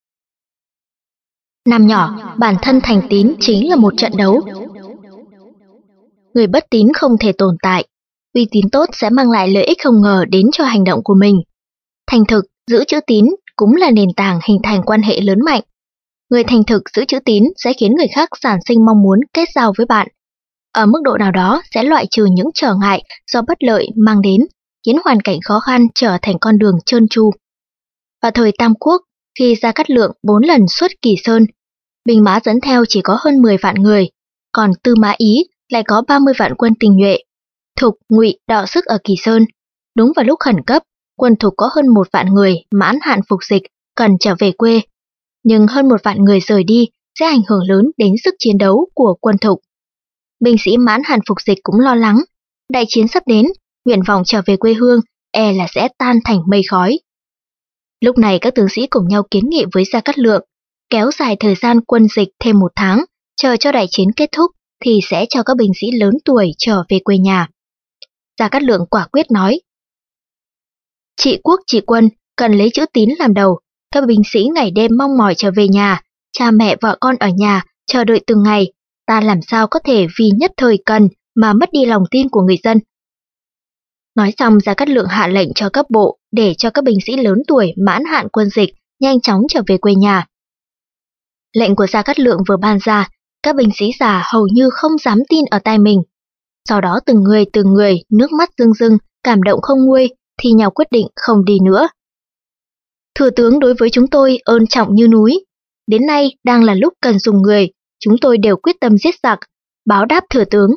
Năm nhỏ, bản thân thành tín chính là một trận đấu. Người bất tín không thể tồn tại. Uy tín tốt sẽ mang lại lợi ích không ngờ đến cho hành động của mình. Thành thực, giữ chữ tín cũng là nền tảng hình thành quan hệ lớn mạnh. Người thành thực giữ chữ tín sẽ khiến người khác sản sinh mong muốn kết giao với bạn. Ở mức độ nào đó sẽ loại trừ những trở ngại do bất lợi mang đến, khiến hoàn cảnh khó khăn trở thành con đường trơn tru. Vào thời Tam Quốc, khi Gia Cát Lượng bốn lần xuất Kỳ Sơn, binh mã dẫn theo chỉ có hơn mười vạn người, còn Tư Mã Ý lại có ba mươi vạn quân tinh nhuệ. Thục, Ngụy đọ sức ở Kỳ Sơn. Đúng vào lúc khẩn cấp, quân Thục có hơn một vạn người mãn hạn phục dịch, cần trở về quê. Nhưng hơn một vạn người rời đi sẽ ảnh hưởng lớn đến sức chiến đấu của quân Thục. Binh sĩ mãn hạn phục dịch cũng lo lắng. Đại chiến sắp đến, nguyện vọng trở về quê hương e là sẽ tan thành mây khói. Lúc này các tướng sĩ cùng nhau kiến nghị với Gia Cát Lượng, kéo dài thời gian quân dịch thêm một tháng, chờ cho đại chiến kết thúc thì sẽ cho các binh sĩ lớn tuổi trở về quê nhà. Gia Cát Lượng quả quyết nói, trị quốc trị quân cần lấy chữ tín làm đầu, các binh sĩ ngày đêm mong mỏi trở về nhà, cha mẹ vợ con ở nhà chờ đợi từng ngày, ta làm sao có thể vì nhất thời cần mà mất đi lòng tin của người dân. Nói xong, Gia Cát Lượng hạ lệnh cho các bộ để cho các binh sĩ lớn tuổi mãn hạn quân dịch nhanh chóng trở về quê nhà. Lệnh của Gia Cát Lượng vừa ban ra, các binh sĩ già hầu như không dám tin ở tai mình. Sau đó từng người từng người nước mắt rưng rưng, cảm động không nguôi, thì nhau quyết định không đi nữa. Thừa tướng đối với chúng tôi ơn trọng như núi. Đến nay đang là lúc cần dùng người, chúng tôi đều quyết tâm giết giặc, báo đáp thừa tướng.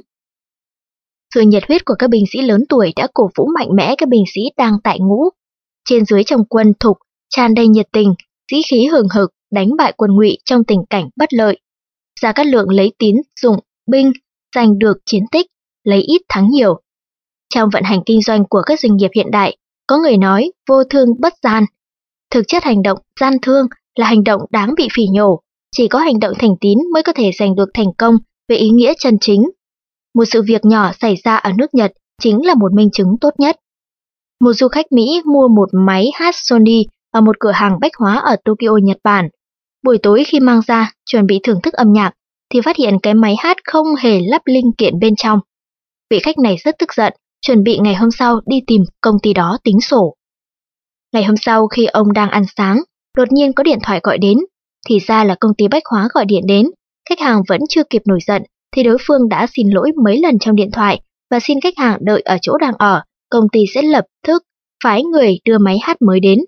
Sự nhiệt huyết của các binh sĩ lớn tuổi đã cổ vũ mạnh mẽ các binh sĩ đang tại ngũ. Trên dưới trong quân Thục tràn đầy nhiệt tình, sĩ khí hừng hực, đánh bại quân Ngụy trong tình cảnh bất lợi. Gia Cát Lượng lấy tín dụng binh, giành được chiến tích, lấy ít thắng nhiều. Trong vận hành kinh doanh của các doanh nghiệp hiện đại, có người nói vô thương bất gian. Thực chất hành động gian thương là hành động đáng bị phỉ nhổ, chỉ có hành động thành tín mới có thể giành được thành công về ý nghĩa chân chính. Một sự việc nhỏ xảy ra ở nước Nhật chính là một minh chứng tốt nhất. Một du khách Mỹ mua một máy hát Sony ở một cửa hàng bách hóa ở Tokyo, Nhật Bản. Buổi tối khi mang ra chuẩn bị thưởng thức âm nhạc thì phát hiện cái máy hát không hề lắp linh kiện bên trong. Vị khách này rất tức giận, chuẩn bị ngày hôm sau đi tìm công ty đó tính sổ. Ngày hôm sau khi ông đang ăn sáng, đột nhiên có điện thoại gọi đến, thì ra là công ty bách hóa gọi điện đến. Khách hàng vẫn chưa kịp nổi giận thì đối phương đã xin lỗi mấy lần trong điện thoại và xin khách hàng đợi ở chỗ đang ở, công ty sẽ lập tức phái người đưa máy hát mới đến.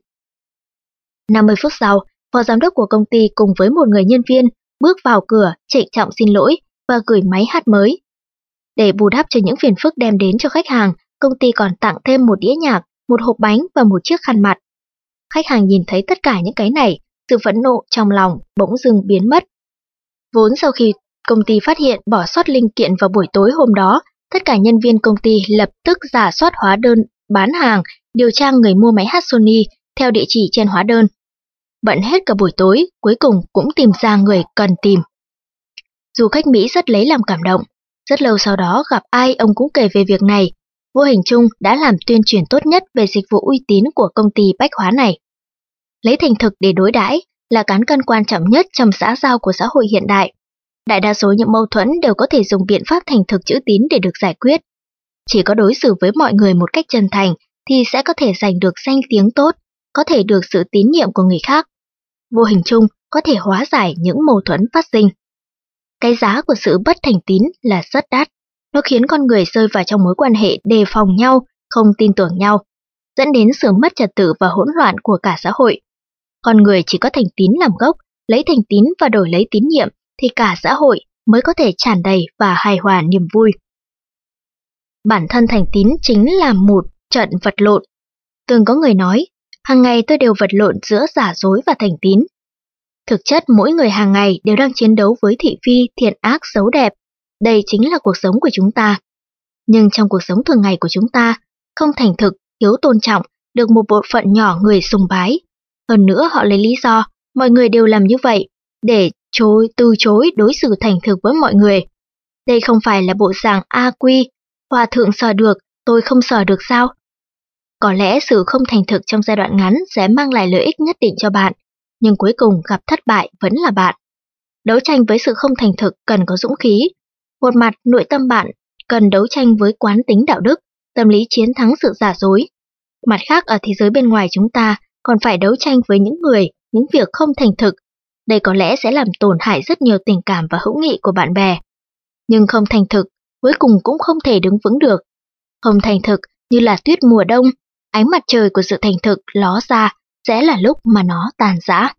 năm mươi phút sau, phó giám đốc của công ty cùng với một người nhân viên bước vào cửa trịnh trọng xin lỗi và gửi máy hát mới. Để bù đắp cho những phiền phức đem đến cho khách hàng, công ty còn tặng thêm một đĩa nhạc, một hộp bánh và một chiếc khăn mặt. Khách hàng nhìn thấy tất cả những cái này, sự phẫn nộ trong lòng bỗng dưng biến mất. Vốn sau khi công ty phát hiện bỏ sót linh kiện vào buổi tối hôm đó, tất cả nhân viên công ty lập tức rà soát hóa đơn bán hàng, điều tra người mua máy hát Sony theo địa chỉ trên hóa đơn. Bận hết cả buổi tối, cuối cùng cũng tìm ra người cần tìm. Du khách Mỹ rất lấy làm cảm động. Rất lâu sau đó gặp ai ông cũng kể về việc này. Vô hình chung đã làm tuyên truyền tốt nhất về dịch vụ uy tín của công ty bách hóa này. Lấy thành thực để đối đãi là cán cân quan trọng nhất trong xã giao của xã hội hiện đại. Đại đa số những mâu thuẫn đều có thể dùng biện pháp thành thực chữ tín để được giải quyết. Chỉ có đối xử với mọi người một cách chân thành thì sẽ có thể giành được danh tiếng tốt, có thể được sự tín nhiệm của người khác. Vô hình chung có thể hóa giải những mâu thuẫn phát sinh. Cái giá của sự bất thành tín là rất đắt. Nó khiến con người rơi vào trong mối quan hệ đề phòng nhau, không tin tưởng nhau, dẫn đến sự mất trật tự và hỗn loạn của cả xã hội. Con người chỉ có thành tín làm gốc, lấy thành tín và đổi lấy tín nhiệm thì cả xã hội mới có thể tràn đầy và hài hòa niềm vui. Bản thân thành tín chính là một trận vật lộn. Từng có người nói, hàng ngày tôi đều vật lộn giữa giả dối và thành tín. Thực chất mỗi người hàng ngày đều đang chiến đấu với thị phi, thiện ác, xấu đẹp. Đây chính là cuộc sống của chúng ta. Nhưng trong cuộc sống thường ngày của chúng ta, không thành thực, thiếu tôn trọng, được một bộ phận nhỏ người sùng bái. Hơn nữa họ lấy lý do, mọi người đều làm như vậy, để chối, từ chối đối xử thành thực với mọi người. Đây không phải là bộ dạng A Quy, hòa thượng sờ được, tôi không sờ được sao? Có lẽ sự không thành thực trong giai đoạn ngắn sẽ mang lại lợi ích nhất định cho bạn, nhưng cuối cùng gặp thất bại vẫn là bạn. Đấu tranh với sự không thành thực cần có dũng khí. Một mặt nội tâm bạn cần đấu tranh với quán tính đạo đức, tâm lý chiến thắng sự giả dối. Mặt khác ở thế giới bên ngoài chúng ta còn phải đấu tranh với những người, những việc không thành thực. Đây có lẽ sẽ làm tổn hại rất nhiều tình cảm và hữu nghị của bạn bè. Nhưng không thành thực, cuối cùng cũng không thể đứng vững được. Không thành thực như là tuyết mùa đông, ánh mặt trời của sự thành thực ló ra sẽ là lúc mà nó tàn rã.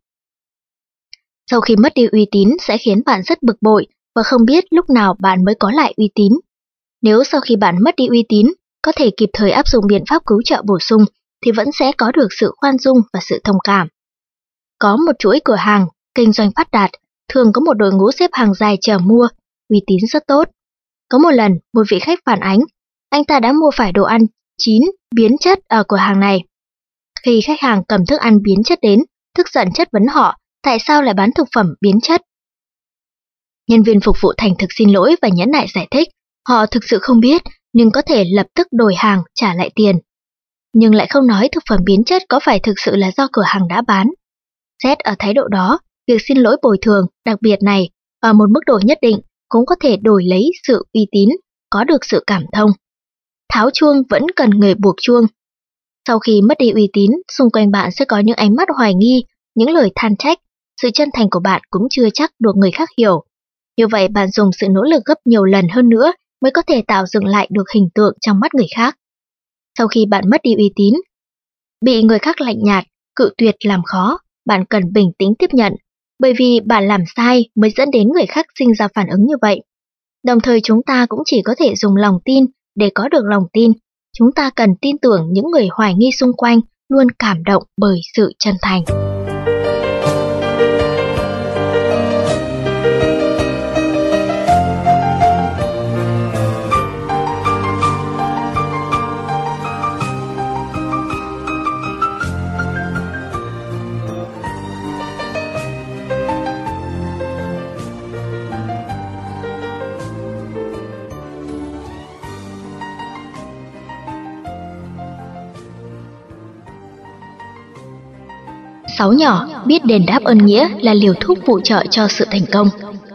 Sau khi mất đi uy tín sẽ khiến bạn rất bực bội và không biết lúc nào bạn mới có lại uy tín. Nếu sau khi bạn mất đi uy tín, có thể kịp thời áp dụng biện pháp cứu trợ bổ sung thì vẫn sẽ có được sự khoan dung và sự thông cảm. Có một chuỗi cửa hàng, kinh doanh phát đạt, thường có một đội ngũ xếp hàng dài chờ mua, uy tín rất tốt. Có một lần, một vị khách phản ánh, anh ta đã mua phải đồ ăn chín, biến chất ở cửa hàng này. Khi khách hàng cầm thức ăn biến chất đến, tức giận chất vấn họ tại sao lại bán thực phẩm biến chất. Nhân viên phục vụ thành thực xin lỗi và nhẫn nại giải thích, họ thực sự không biết nhưng có thể lập tức đổi hàng trả lại tiền. Nhưng lại không nói thực phẩm biến chất có phải thực sự là do cửa hàng đã bán. Xét ở thái độ đó, việc xin lỗi bồi thường đặc biệt này ở một mức độ nhất định cũng có thể đổi lấy sự uy tín, có được sự cảm thông. Tháo chuông vẫn cần người buộc chuông. Sau khi mất đi uy tín, xung quanh bạn sẽ có những ánh mắt hoài nghi, những lời than trách, sự chân thành của bạn cũng chưa chắc được người khác hiểu. Như vậy bạn dùng sự nỗ lực gấp nhiều lần hơn nữa mới có thể tạo dựng lại được hình tượng trong mắt người khác. Sau khi bạn mất đi uy tín, bị người khác lạnh nhạt, cự tuyệt làm khó, bạn cần bình tĩnh tiếp nhận, bởi vì bạn làm sai mới dẫn đến người khác sinh ra phản ứng như vậy. Đồng thời chúng ta cũng chỉ có thể dùng lòng tin để có được lòng tin. Chúng ta cần tin tưởng những người hoài nghi xung quanh luôn cảm động bởi sự chân thành. Sáu nhỏ, biết đền đáp ơn nghĩa là liều thuốc phụ trợ cho sự thành công.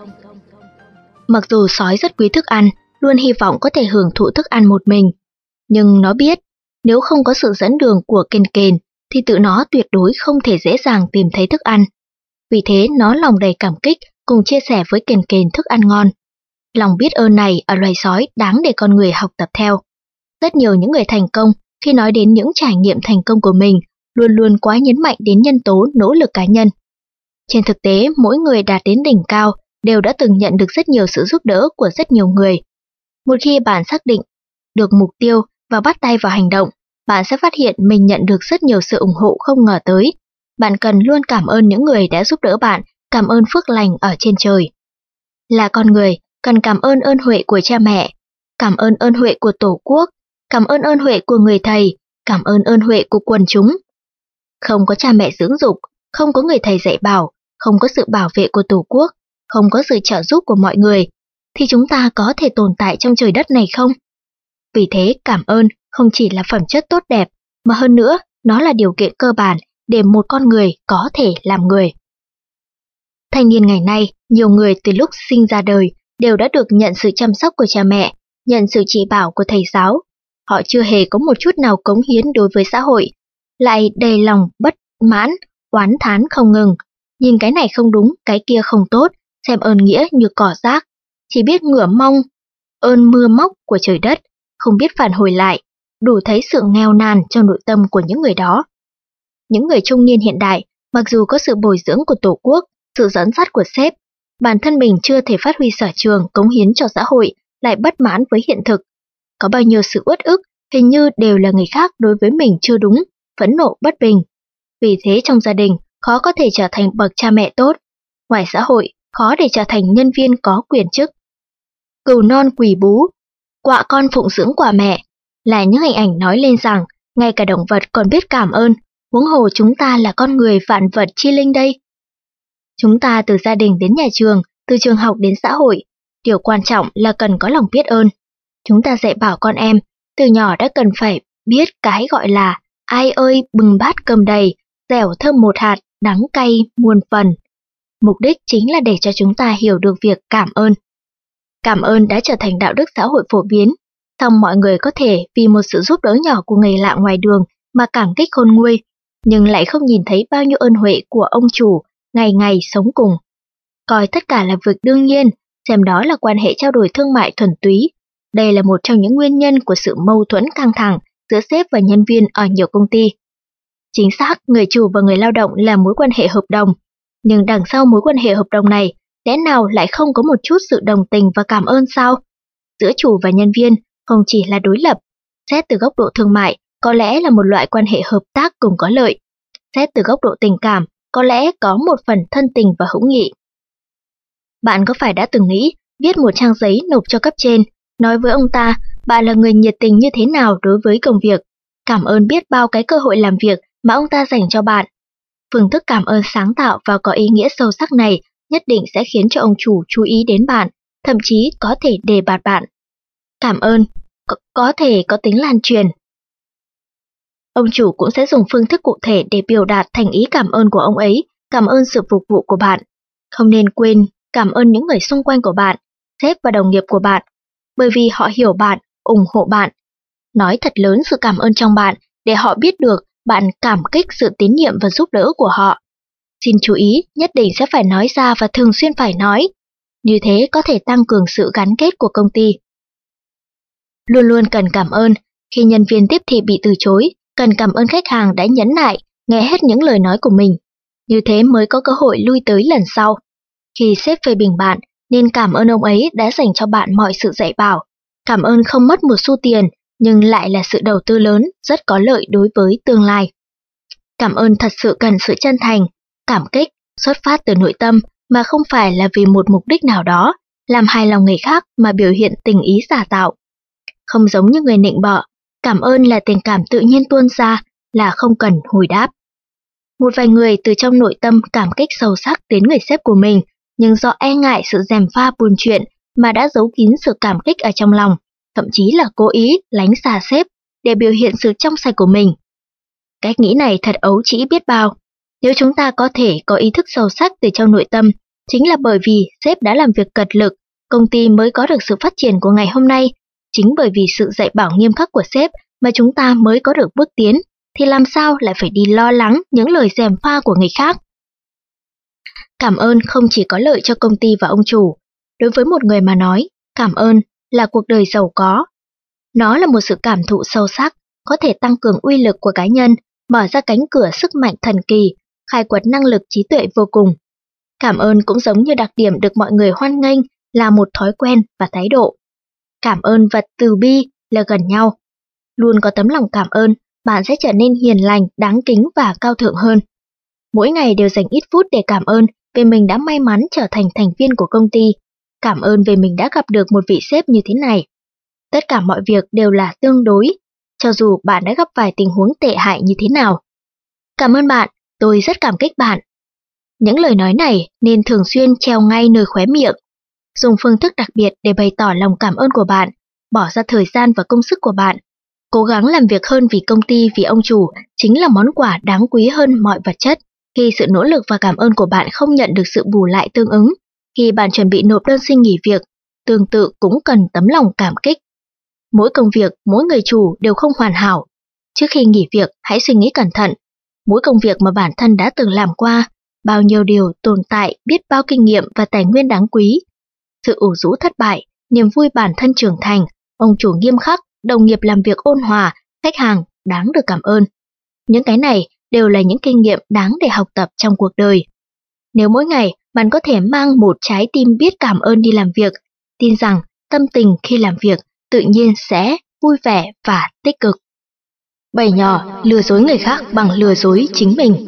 Mặc dù sói rất quý thức ăn, luôn hy vọng có thể hưởng thụ thức ăn một mình, nhưng nó biết nếu không có sự dẫn đường của kền kền thì tự nó tuyệt đối không thể dễ dàng tìm thấy thức ăn. Vì thế nó lòng đầy cảm kích cùng chia sẻ với kền kền thức ăn ngon. Lòng biết ơn này ở loài sói đáng để con người học tập theo. Rất nhiều những người thành công khi nói đến những trải nghiệm thành công của mình luôn luôn quá nhấn mạnh đến nhân tố nỗ lực cá nhân. Trên thực tế, mỗi người đạt đến đỉnh cao đều đã từng nhận được rất nhiều sự giúp đỡ của rất nhiều người. Một khi bạn xác định được mục tiêu và bắt tay vào hành động, bạn sẽ phát hiện mình nhận được rất nhiều sự ủng hộ không ngờ tới. Bạn cần luôn cảm ơn những người đã giúp đỡ bạn, cảm ơn phước lành ở trên trời. Là con người, cần cảm ơn ơn huệ của cha mẹ, cảm ơn ơn huệ của tổ quốc, cảm ơn ơn huệ của người thầy, cảm ơn ơn huệ của quần chúng. Không có cha mẹ dưỡng dục, không có người thầy dạy bảo, không có sự bảo vệ của tổ quốc, không có sự trợ giúp của mọi người, thì chúng ta có thể tồn tại trong trời đất này không? Vì thế cảm ơn không chỉ là phẩm chất tốt đẹp, mà hơn nữa, nó là điều kiện cơ bản để một con người có thể làm người. Thanh niên ngày nay, nhiều người từ lúc sinh ra đời đều đã được nhận sự chăm sóc của cha mẹ, nhận sự chỉ bảo của thầy giáo. Họ chưa hề có một chút nào cống hiến đối với xã hội, lại đầy lòng bất mãn, oán thán không ngừng. Nhìn cái này không đúng, cái kia không tốt, xem ơn nghĩa như cỏ rác, chỉ biết ngửa mong ơn mưa móc của trời đất, không biết phản hồi lại, đủ thấy sự nghèo nàn trong nội tâm của những người đó. Những người trung niên hiện đại, mặc dù có sự bồi dưỡng của tổ quốc, sự dẫn dắt của sếp, bản thân mình chưa thể phát huy sở trường cống hiến cho xã hội, lại bất mãn với hiện thực. Có bao nhiêu sự uất ức, hình như đều là người khác đối với mình chưa đúng, phẫn nộ bất bình. Vì thế trong gia đình, khó có thể trở thành bậc cha mẹ tốt. Ngoài xã hội, khó để trở thành nhân viên có quyền chức. Cừu non quỳ bú, quạ con phụng dưỡng quả mẹ, là những hình ảnh nói lên rằng, ngay cả động vật còn biết cảm ơn, huống hồ chúng ta là con người vạn vật chi linh đây. Chúng ta từ gia đình đến nhà trường, từ trường học đến xã hội, điều quan trọng là cần có lòng biết ơn. Chúng ta dạy bảo con em, từ nhỏ đã cần phải biết cái gọi là ai ơi bừng bát cơm đầy, dẻo thơm một hạt, đắng cay muôn phần. Mục đích chính là để cho chúng ta hiểu được việc cảm ơn. Cảm ơn đã trở thành đạo đức xã hội phổ biến, song mọi người có thể vì một sự giúp đỡ nhỏ của người lạ ngoài đường mà cảm kích khôn nguôi, nhưng lại không nhìn thấy bao nhiêu ơn huệ của ông chủ ngày ngày sống cùng. Coi tất cả là việc đương nhiên, xem đó là quan hệ trao đổi thương mại thuần túy. Đây là một trong những nguyên nhân của sự mâu thuẫn căng thẳng giữa sếp và nhân viên ở nhiều công ty. Chính xác, người chủ và người lao động là mối quan hệ hợp đồng, nhưng đằng sau mối quan hệ hợp đồng này, lẽ nào lại không có một chút sự đồng tình và cảm ơn sao? Giữa chủ và nhân viên không chỉ là đối lập, xét từ góc độ thương mại, có lẽ là một loại quan hệ hợp tác cùng có lợi. Xét từ góc độ tình cảm, có lẽ có một phần thân tình và hữu nghị. Bạn có phải đã từng nghĩ, viết một trang giấy nộp cho cấp trên, nói với ông ta, bạn là người nhiệt tình như thế nào đối với công việc, cảm ơn biết bao cái cơ hội làm việc mà ông ta dành cho bạn. Phương thức cảm ơn sáng tạo và có ý nghĩa sâu sắc này nhất định sẽ khiến cho ông chủ chú ý đến bạn, thậm chí có thể đề bạt bạn. Cảm ơn có, có thể có tính lan truyền. Ông chủ cũng sẽ dùng phương thức cụ thể để biểu đạt thành ý cảm ơn của ông ấy, cảm ơn sự phục vụ của bạn. Không nên quên cảm ơn những người xung quanh của bạn, sếp và đồng nghiệp của bạn. bởi vì họ hiểu bạn, ủng hộ bạn. Nói thật lớn sự cảm ơn trong bạn để họ biết được bạn cảm kích sự tín nhiệm và giúp đỡ của họ. Xin chú ý, nhất định sẽ phải nói ra và thường xuyên phải nói. Như thế có thể tăng cường sự gắn kết của công ty. Luôn luôn cần cảm ơn. Khi nhân viên tiếp thị bị từ chối, cần cảm ơn khách hàng đã nhẫn nại, nghe hết những lời nói của mình. Như thế mới có cơ hội lui tới lần sau. Khi sếp phê bình bạn, nên cảm ơn ông ấy đã dành cho bạn mọi sự dạy bảo. Cảm ơn không mất một xu tiền, nhưng lại là sự đầu tư lớn, rất có lợi đối với tương lai. Cảm ơn thật sự cần sự chân thành, cảm kích, xuất phát từ nội tâm mà không phải là vì một mục đích nào đó, làm hài lòng người khác mà biểu hiện tình ý giả tạo. Không giống như người nịnh bợ, cảm ơn là tình cảm tự nhiên tuôn ra, là không cần hồi đáp. Một vài người từ trong nội tâm cảm kích sâu sắc đến người sếp của mình, nhưng do e ngại sự gièm pha buồn chuyện mà đã giấu kín sự cảm kích ở trong lòng, thậm chí là cố ý lánh xa sếp để biểu hiện sự trong sạch của mình. Cách nghĩ này thật ấu trĩ biết bao. Nếu chúng ta có thể có ý thức sâu sắc từ trong nội tâm, chính là bởi vì sếp đã làm việc cật lực, công ty mới có được sự phát triển của ngày hôm nay. Chính bởi vì sự dạy bảo nghiêm khắc của sếp mà chúng ta mới có được bước tiến, thì làm sao lại phải đi lo lắng những lời gièm pha của người khác. Cảm ơn không chỉ có lợi cho công ty và ông chủ. Đối với một người mà nói, cảm ơn là cuộc đời giàu có. Nó là một sự cảm thụ sâu sắc, có thể tăng cường uy lực của cá nhân, mở ra cánh cửa sức mạnh thần kỳ, khai quật năng lực trí tuệ vô cùng. Cảm ơn cũng giống như đặc điểm được mọi người hoan nghênh, là một thói quen và thái độ. Cảm ơn và từ bi là gần nhau. Luôn có tấm lòng cảm ơn, bạn sẽ trở nên hiền lành, đáng kính và cao thượng hơn. Mỗi ngày đều dành ít phút để cảm ơn vì mình đã may mắn trở thành thành viên của công ty. Cảm ơn vì mình đã gặp được một vị sếp như thế này. Tất cả mọi việc đều là tương đối, cho dù bạn đã gặp phải tình huống tệ hại như thế nào. Cảm ơn bạn, tôi rất cảm kích bạn. Những lời nói này nên thường xuyên treo ngay nơi khóe miệng. Dùng phương thức đặc biệt để bày tỏ lòng cảm ơn của bạn, bỏ ra thời gian và công sức của bạn. Cố gắng làm việc hơn vì công ty, vì ông chủ chính là món quà đáng quý hơn mọi vật chất. Khi sự nỗ lực và cảm ơn của bạn không nhận được sự bù lại tương ứng, khi bạn chuẩn bị nộp đơn xin nghỉ việc, tương tự cũng cần tấm lòng cảm kích. Mỗi công việc, mỗi người chủ đều không hoàn hảo. Trước khi nghỉ việc, hãy suy nghĩ cẩn thận. Mỗi công việc mà bản thân đã từng làm qua, bao nhiêu điều tồn tại, biết bao kinh nghiệm và tài nguyên đáng quý. Sự ủ rũ thất bại, niềm vui bản thân trưởng thành, ông chủ nghiêm khắc, đồng nghiệp làm việc ôn hòa, khách hàng đáng được cảm ơn. Những cái này đều là những kinh nghiệm đáng để học tập trong cuộc đời. Nếu mỗi ngày bạn có thể mang một trái tim biết cảm ơn đi làm việc, tin rằng tâm tình khi làm việc tự nhiên sẽ vui vẻ và tích cực. Bày nhỏ, lừa dối người khác bằng lừa dối chính mình.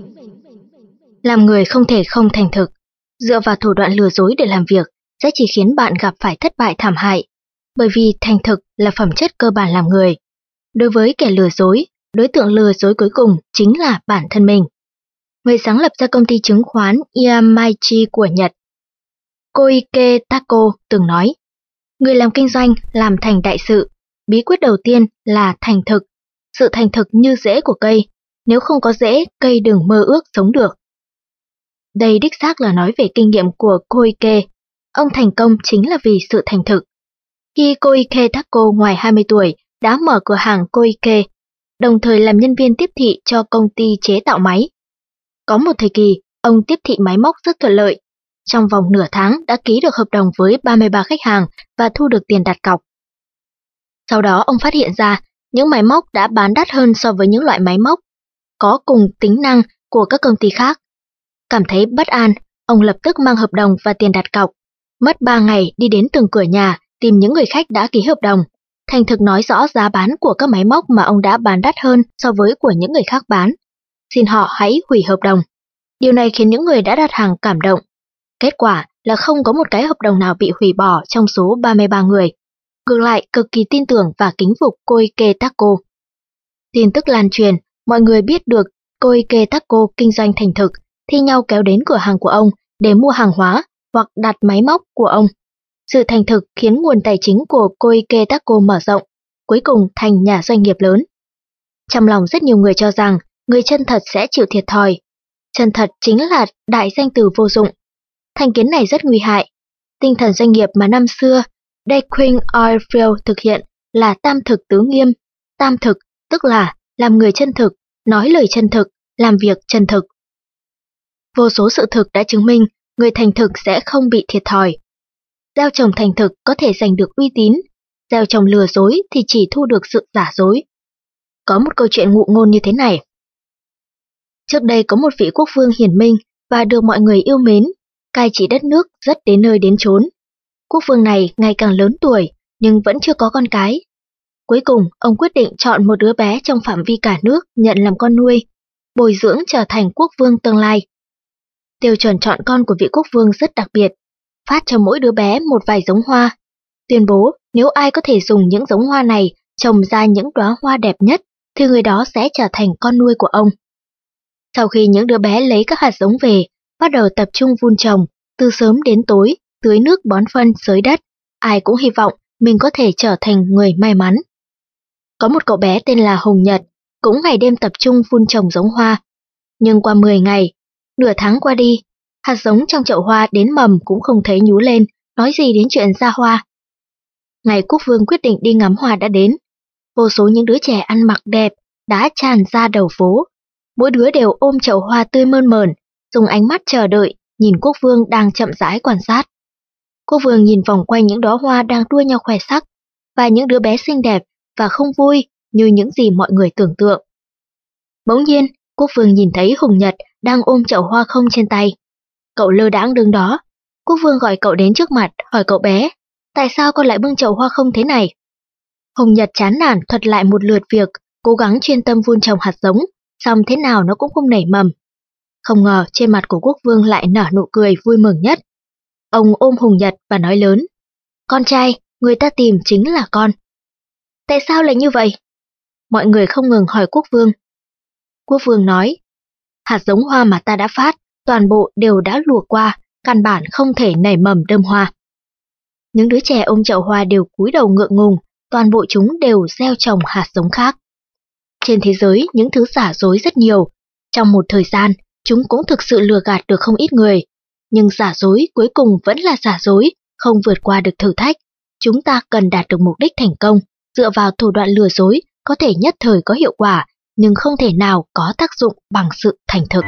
Làm người không thể không thành thực. Dựa vào thủ đoạn lừa dối để làm việc sẽ chỉ khiến bạn gặp phải thất bại thảm hại, bởi vì thành thực là phẩm chất cơ bản làm người. Đối với kẻ lừa dối, đối tượng lừa dối cuối cùng chính là bản thân mình. Người sáng lập ra công ty chứng khoán Yamaichi của Nhật, Koike Tako từng nói, người làm kinh doanh làm thành đại sự, bí quyết đầu tiên là thành thực. Sự thành thực như rễ của cây, nếu không có rễ, cây đừng mơ ước sống được. Đây đích xác là nói về kinh nghiệm của Koike. Ông thành công chính là vì sự thành thực. Khi Koike Tako ngoài hai mươi tuổi đã mở cửa hàng Koike, đồng thời làm nhân viên tiếp thị cho công ty chế tạo máy. Có một thời kỳ, ông tiếp thị máy móc rất thuận lợi. Trong vòng nửa tháng đã ký được hợp đồng với ba mươi ba khách hàng và thu được tiền đặt cọc. Sau đó ông phát hiện ra những máy móc đã bán đắt hơn so với những loại máy móc có cùng tính năng của các công ty khác. Cảm thấy bất an, ông lập tức mang hợp đồng và tiền đặt cọc. Mất ba ngày đi đến từng cửa nhà tìm những người khách đã ký hợp đồng. Thành thực nói rõ giá bán của các máy móc mà ông đã bán đắt hơn so với của những người khác bán. Xin họ hãy hủy hợp đồng. Điều này khiến những người đã đặt hàng cảm động. Kết quả là không có một cái hợp đồng nào bị hủy bỏ trong số ba mươi ba người. Ngược lại, cực kỳ tin tưởng và kính phục Koike Tako. Tin tức lan truyền, mọi người biết được Koike Tako kinh doanh thành thực, thi nhau kéo đến cửa hàng của ông để mua hàng hóa hoặc đặt máy móc của ông. Sự thành thực khiến nguồn tài chính của Koike Tako mở rộng, cuối cùng thành nhà doanh nghiệp lớn. Trong lòng rất nhiều người cho rằng người chân thật sẽ chịu thiệt thòi. Chân thật chính là đại danh từ vô dụng. Thành kiến này rất nguy hại. Tinh thần doanh nghiệp mà năm xưa Daquin Oilfield thực hiện là tam thực tứ nghiêm. Tam thực tức là làm người chân thực, nói lời chân thực, làm việc chân thực. Vô số sự thực đã chứng minh người thành thực sẽ không bị thiệt thòi. Gieo trồng thành thực có thể giành được uy tín, gieo trồng lừa dối thì chỉ thu được sự giả dối. Có một câu chuyện ngụ ngôn như thế này. Trước đây có một vị quốc vương hiển minh và được mọi người yêu mến, cai trị đất nước rất đến nơi đến chốn. Quốc vương này ngày càng lớn tuổi nhưng vẫn chưa có con cái. Cuối cùng, ông quyết định chọn một đứa bé trong phạm vi cả nước nhận làm con nuôi, bồi dưỡng trở thành quốc vương tương lai. Tiêu chuẩn chọn con của vị quốc vương rất đặc biệt, phát cho mỗi đứa bé một vài giống hoa, tuyên bố nếu ai có thể dùng những giống hoa này trồng ra những đóa hoa đẹp nhất thì người đó sẽ trở thành con nuôi của ông. Sau khi những đứa bé lấy các hạt giống về, bắt đầu tập trung vun trồng, từ sớm đến tối, tưới nước bón phân xới đất, ai cũng hy vọng mình có thể trở thành người may mắn. Có một cậu bé tên là Hồng Nhật, cũng ngày đêm tập trung vun trồng giống hoa. Nhưng qua mười ngày, nửa tháng qua đi, hạt giống trong chậu hoa đến mầm cũng không thấy nhú lên, nói gì đến chuyện ra hoa. Ngày quốc vương quyết định đi ngắm hoa đã đến. Vô số những đứa trẻ ăn mặc đẹp đã tràn ra đầu phố. Mỗi đứa đều ôm chậu hoa tươi mơn mởn, dùng ánh mắt chờ đợi, nhìn quốc vương đang chậm rãi quan sát. Quốc vương nhìn vòng quanh những đóa hoa đang đua nhau khoe sắc, và những đứa bé xinh đẹp và không vui như những gì mọi người tưởng tượng. Bỗng nhiên, quốc vương nhìn thấy Hồng Nhật đang ôm chậu hoa không trên tay. Cậu lơ đãng đứng đó. Quốc vương gọi cậu đến trước mặt, hỏi cậu bé, tại sao con lại bưng chậu hoa không thế này? Hồng Nhật chán nản thuật lại một lượt việc, cố gắng chuyên tâm vun trồng hạt giống, xong thế nào nó cũng không nảy mầm. Không ngờ trên mặt của quốc vương lại nở nụ cười vui mừng nhất. Ông ôm Hồng Nhật và nói lớn, con trai, người ta tìm chính là con. Tại sao lại như vậy? Mọi người không ngừng hỏi quốc vương. Quốc vương nói, hạt giống hoa mà ta đã phát, toàn bộ đều đã lùa qua, căn bản không thể nảy mầm đơm hoa. Những đứa trẻ ôm chậu hoa đều cúi đầu ngượng ngùng, toàn bộ chúng đều gieo trồng hạt giống khác. Trên thế giới, những thứ giả dối rất nhiều. Trong một thời gian, chúng cũng thực sự lừa gạt được không ít người. Nhưng giả dối cuối cùng vẫn là giả dối, không vượt qua được thử thách. Chúng ta cần đạt được mục đích thành công, dựa vào thủ đoạn lừa dối, có thể nhất thời có hiệu quả, nhưng không thể nào có tác dụng bằng sự thành thực.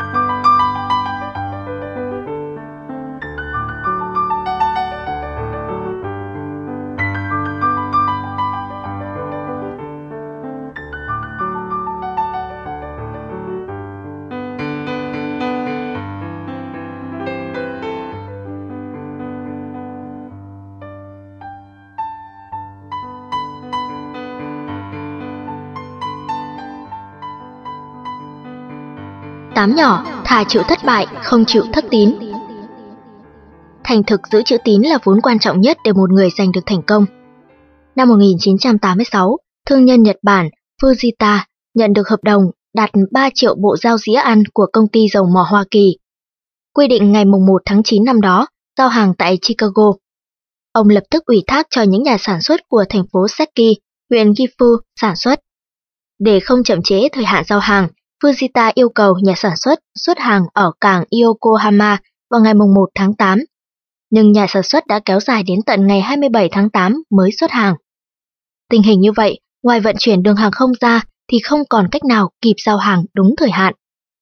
Tám nhỏ, thà chịu thất bại, không chịu thất tín. Thành thực giữ chữ tín là vốn quan trọng nhất để một người giành được thành công. Năm một nghìn chín trăm tám mươi sáu, thương nhân Nhật Bản Fujita nhận được hợp đồng đặt ba triệu bộ dao dĩa ăn của công ty dầu mỏ Hoa Kỳ. Quy định ngày mùng một tháng chín năm đó, giao hàng tại Chicago. Ông lập tức ủy thác cho những nhà sản xuất của thành phố Seki, huyện Gifu sản xuất. Để không chậm trễ thời hạn giao hàng, Fujita yêu cầu nhà sản xuất xuất hàng ở cảng Yokohama vào ngày mùng một tháng tám, nhưng nhà sản xuất đã kéo dài đến tận ngày hai mươi bảy tháng tám mới xuất hàng. Tình hình như vậy, ngoài vận chuyển đường hàng không ra thì không còn cách nào kịp giao hàng đúng thời hạn.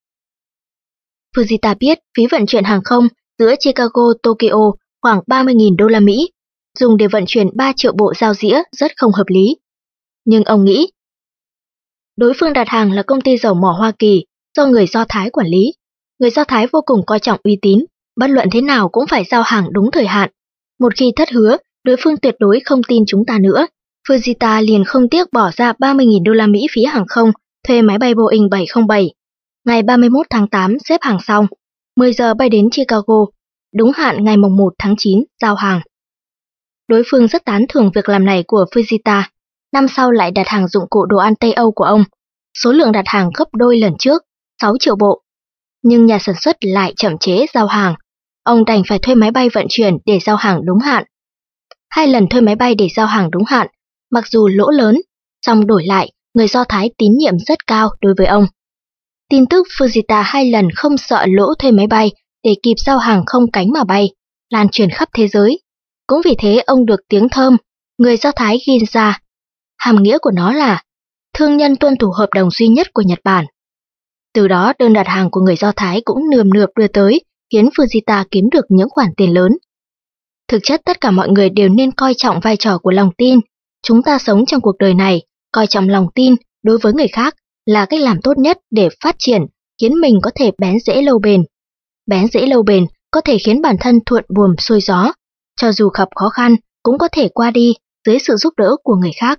Fujita biết phí vận chuyển hàng không giữa Chicago-Tokyo khoảng ba mươi nghìn đô la Mỹ, dùng để vận chuyển ba triệu bộ dao dĩa rất không hợp lý. Nhưng ông nghĩ, đối phương đặt hàng là công ty dầu mỏ Hoa Kỳ do người Do Thái quản lý. Người Do Thái vô cùng coi trọng uy tín, bất luận thế nào cũng phải giao hàng đúng thời hạn. Một khi thất hứa, đối phương tuyệt đối không tin chúng ta nữa. Fujita liền không tiếc bỏ ra ba mươi nghìn đô la Mỹ phí hàng không, thuê máy bay Boeing bảy không bảy. Ngày ba mươi mốt tháng tám xếp hàng xong, mười giờ bay đến Chicago, đúng hạn ngày mùng một tháng chín giao hàng. Đối phương rất tán thưởng việc làm này của Fujita. Năm sau lại đặt hàng dụng cụ đồ ăn Tây Âu của ông. Số lượng đặt hàng gấp đôi lần trước, sáu triệu bộ. Nhưng nhà sản xuất lại chậm chế giao hàng. Ông đành phải thuê máy bay vận chuyển để giao hàng đúng hạn. Hai lần thuê máy bay để giao hàng đúng hạn, mặc dù lỗ lớn, song đổi lại, người Do Thái tín nhiệm rất cao đối với ông. Tin tức Fujita hai lần không sợ lỗ thuê máy bay để kịp giao hàng không cánh mà bay, lan truyền khắp thế giới. Cũng vì thế ông được tiếng thơm, người Do Thái Ginza. Hàm nghĩa của nó là thương nhân tuân thủ hợp đồng duy nhất của Nhật Bản. Từ đó đơn đặt hàng của người Do Thái cũng nườm nượp đưa tới, khiến Fujita kiếm được những khoản tiền lớn. Thực chất tất cả mọi người đều nên coi trọng vai trò của lòng tin. Chúng ta sống trong cuộc đời này, coi trọng lòng tin đối với người khác là cách làm tốt nhất để phát triển, khiến mình có thể bén rễ lâu bền. Bén rễ lâu bền có thể khiến bản thân thuận buồm xuôi gió, cho dù gặp khó khăn cũng có thể qua đi dưới sự giúp đỡ của người khác.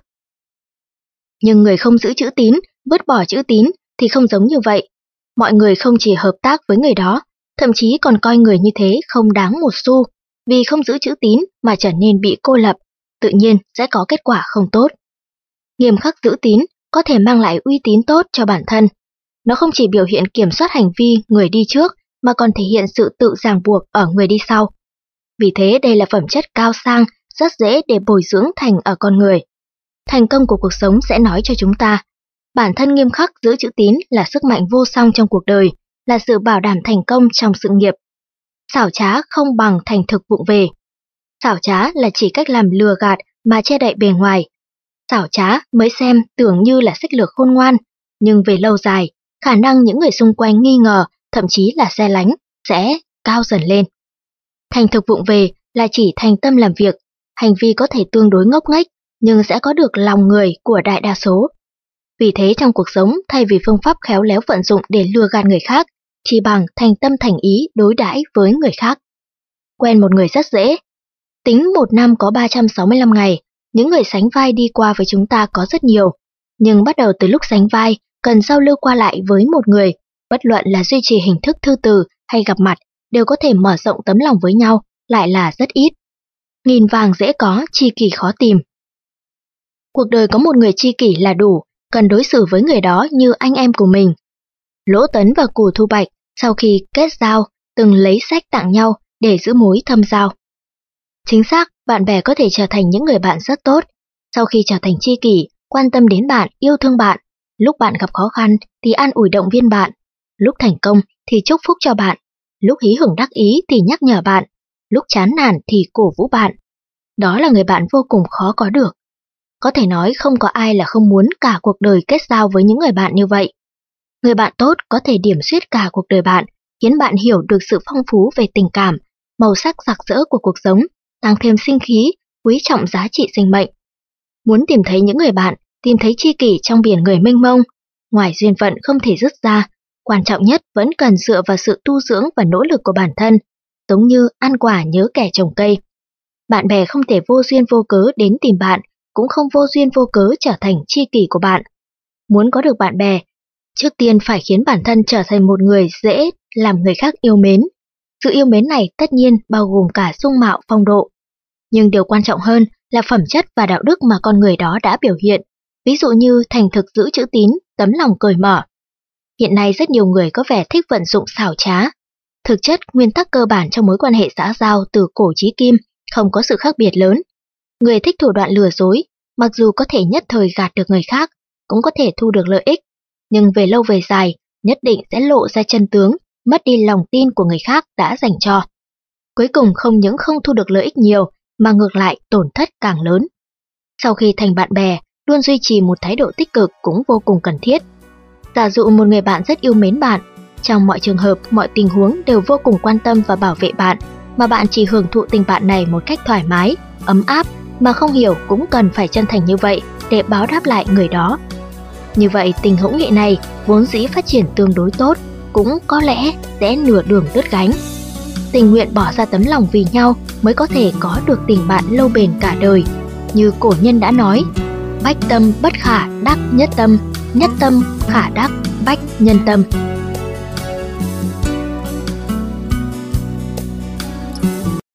Nhưng người không giữ chữ tín, vứt bỏ chữ tín thì không giống như vậy. Mọi người không chỉ hợp tác với người đó, thậm chí còn coi người như thế không đáng một xu, vì không giữ chữ tín mà trở nên bị cô lập, tự nhiên sẽ có kết quả không tốt. Nghiêm khắc giữ tín có thể mang lại uy tín tốt cho bản thân. Nó không chỉ biểu hiện kiểm soát hành vi người đi trước mà còn thể hiện sự tự ràng buộc ở người đi sau. Vì thế đây là phẩm chất cao sang, rất dễ để bồi dưỡng thành ở con người. Thành công của cuộc sống sẽ nói cho chúng ta, bản thân nghiêm khắc giữ chữ tín là sức mạnh vô song trong cuộc đời, là sự bảo đảm thành công trong sự nghiệp. Xảo trá không bằng thành thực vụng về. Xảo trá là chỉ cách làm lừa gạt mà che đậy bề ngoài. Xảo trá mới xem tưởng như là sách lược khôn ngoan, nhưng về lâu dài, khả năng những người xung quanh nghi ngờ, thậm chí là se lánh, sẽ cao dần lên. Thành thực vụng về là chỉ thành tâm làm việc, hành vi có thể tương đối ngốc nghếch, nhưng sẽ có được lòng người của đại đa số. Vì thế trong cuộc sống, thay vì phương pháp khéo léo vận dụng để lừa gạt người khác, chỉ bằng thành tâm thành ý đối đãi với người khác. Quen một người rất dễ. Tính một năm có ba trăm sáu mươi lăm ngày, những người sánh vai đi qua với chúng ta có rất nhiều. Nhưng bắt đầu từ lúc sánh vai, cần giao lưu qua lại với một người, bất luận là duy trì hình thức thư từ hay gặp mặt, đều có thể mở rộng tấm lòng với nhau, lại là rất ít. Nghìn vàng dễ có, tri kỷ khó tìm. Cuộc đời có một người tri kỷ là đủ, cần đối xử với người đó như anh em của mình. Lỗ Tấn và Cù Thu Bạch sau khi kết giao từng lấy sách tặng nhau để giữ mối thâm giao. Chính xác, bạn bè có thể trở thành những người bạn rất tốt. Sau khi trở thành tri kỷ, quan tâm đến bạn, yêu thương bạn. Lúc bạn gặp khó khăn thì an ủi động viên bạn. Lúc thành công thì chúc phúc cho bạn. Lúc hí hửng đắc ý thì nhắc nhở bạn. Lúc chán nản thì cổ vũ bạn. Đó là người bạn vô cùng khó có được. Có thể nói không có ai là không muốn cả cuộc đời kết giao với những người bạn như vậy. Người bạn tốt có thể điểm xuyết cả cuộc đời bạn, khiến bạn hiểu được sự phong phú về tình cảm, màu sắc rực rỡ của cuộc sống, tăng thêm sinh khí, quý trọng giá trị sinh mệnh. Muốn tìm thấy những người bạn, tìm thấy tri kỷ trong biển người mênh mông, ngoài duyên phận không thể dứt ra, quan trọng nhất vẫn cần dựa vào sự tu dưỡng và nỗ lực của bản thân, giống như ăn quả nhớ kẻ trồng cây. Bạn bè không thể vô duyên vô cớ đến tìm bạn, cũng không vô duyên vô cớ trở thành tri kỷ của bạn. Muốn có được bạn bè, trước tiên phải khiến bản thân trở thành một người dễ làm người khác yêu mến. Sự yêu mến này tất nhiên bao gồm cả dung mạo phong độ. Nhưng điều quan trọng hơn là phẩm chất và đạo đức mà con người đó đã biểu hiện, ví dụ như thành thực giữ chữ tín, tấm lòng cởi mở. Hiện nay rất nhiều người có vẻ thích vận dụng xảo trá. Thực chất, nguyên tắc cơ bản trong mối quan hệ xã giao từ cổ chí kim không có sự khác biệt lớn. Người thích thủ đoạn lừa dối, mặc dù có thể nhất thời gạt được người khác, cũng có thể thu được lợi ích, nhưng về lâu về dài, nhất định sẽ lộ ra chân tướng, mất đi lòng tin của người khác đã dành cho. Cuối cùng không những không thu được lợi ích nhiều, mà ngược lại tổn thất càng lớn. Sau khi thành bạn bè, luôn duy trì một thái độ tích cực cũng vô cùng cần thiết. Giả dụ một người bạn rất yêu mến bạn, trong mọi trường hợp, mọi tình huống đều vô cùng quan tâm và bảo vệ bạn, mà bạn chỉ hưởng thụ tình bạn này một cách thoải mái, ấm áp, mà không hiểu cũng cần phải chân thành như vậy để báo đáp lại người đó. Như vậy tình hữu nghị này vốn dĩ phát triển tương đối tốt, cũng có lẽ sẽ nửa đường đứt gánh. Tình nguyện bỏ ra tấm lòng vì nhau mới có thể có được tình bạn lâu bền cả đời. Như cổ nhân đã nói, bách tâm bất khả đắc nhất tâm, nhất tâm khả đắc bách nhân tâm.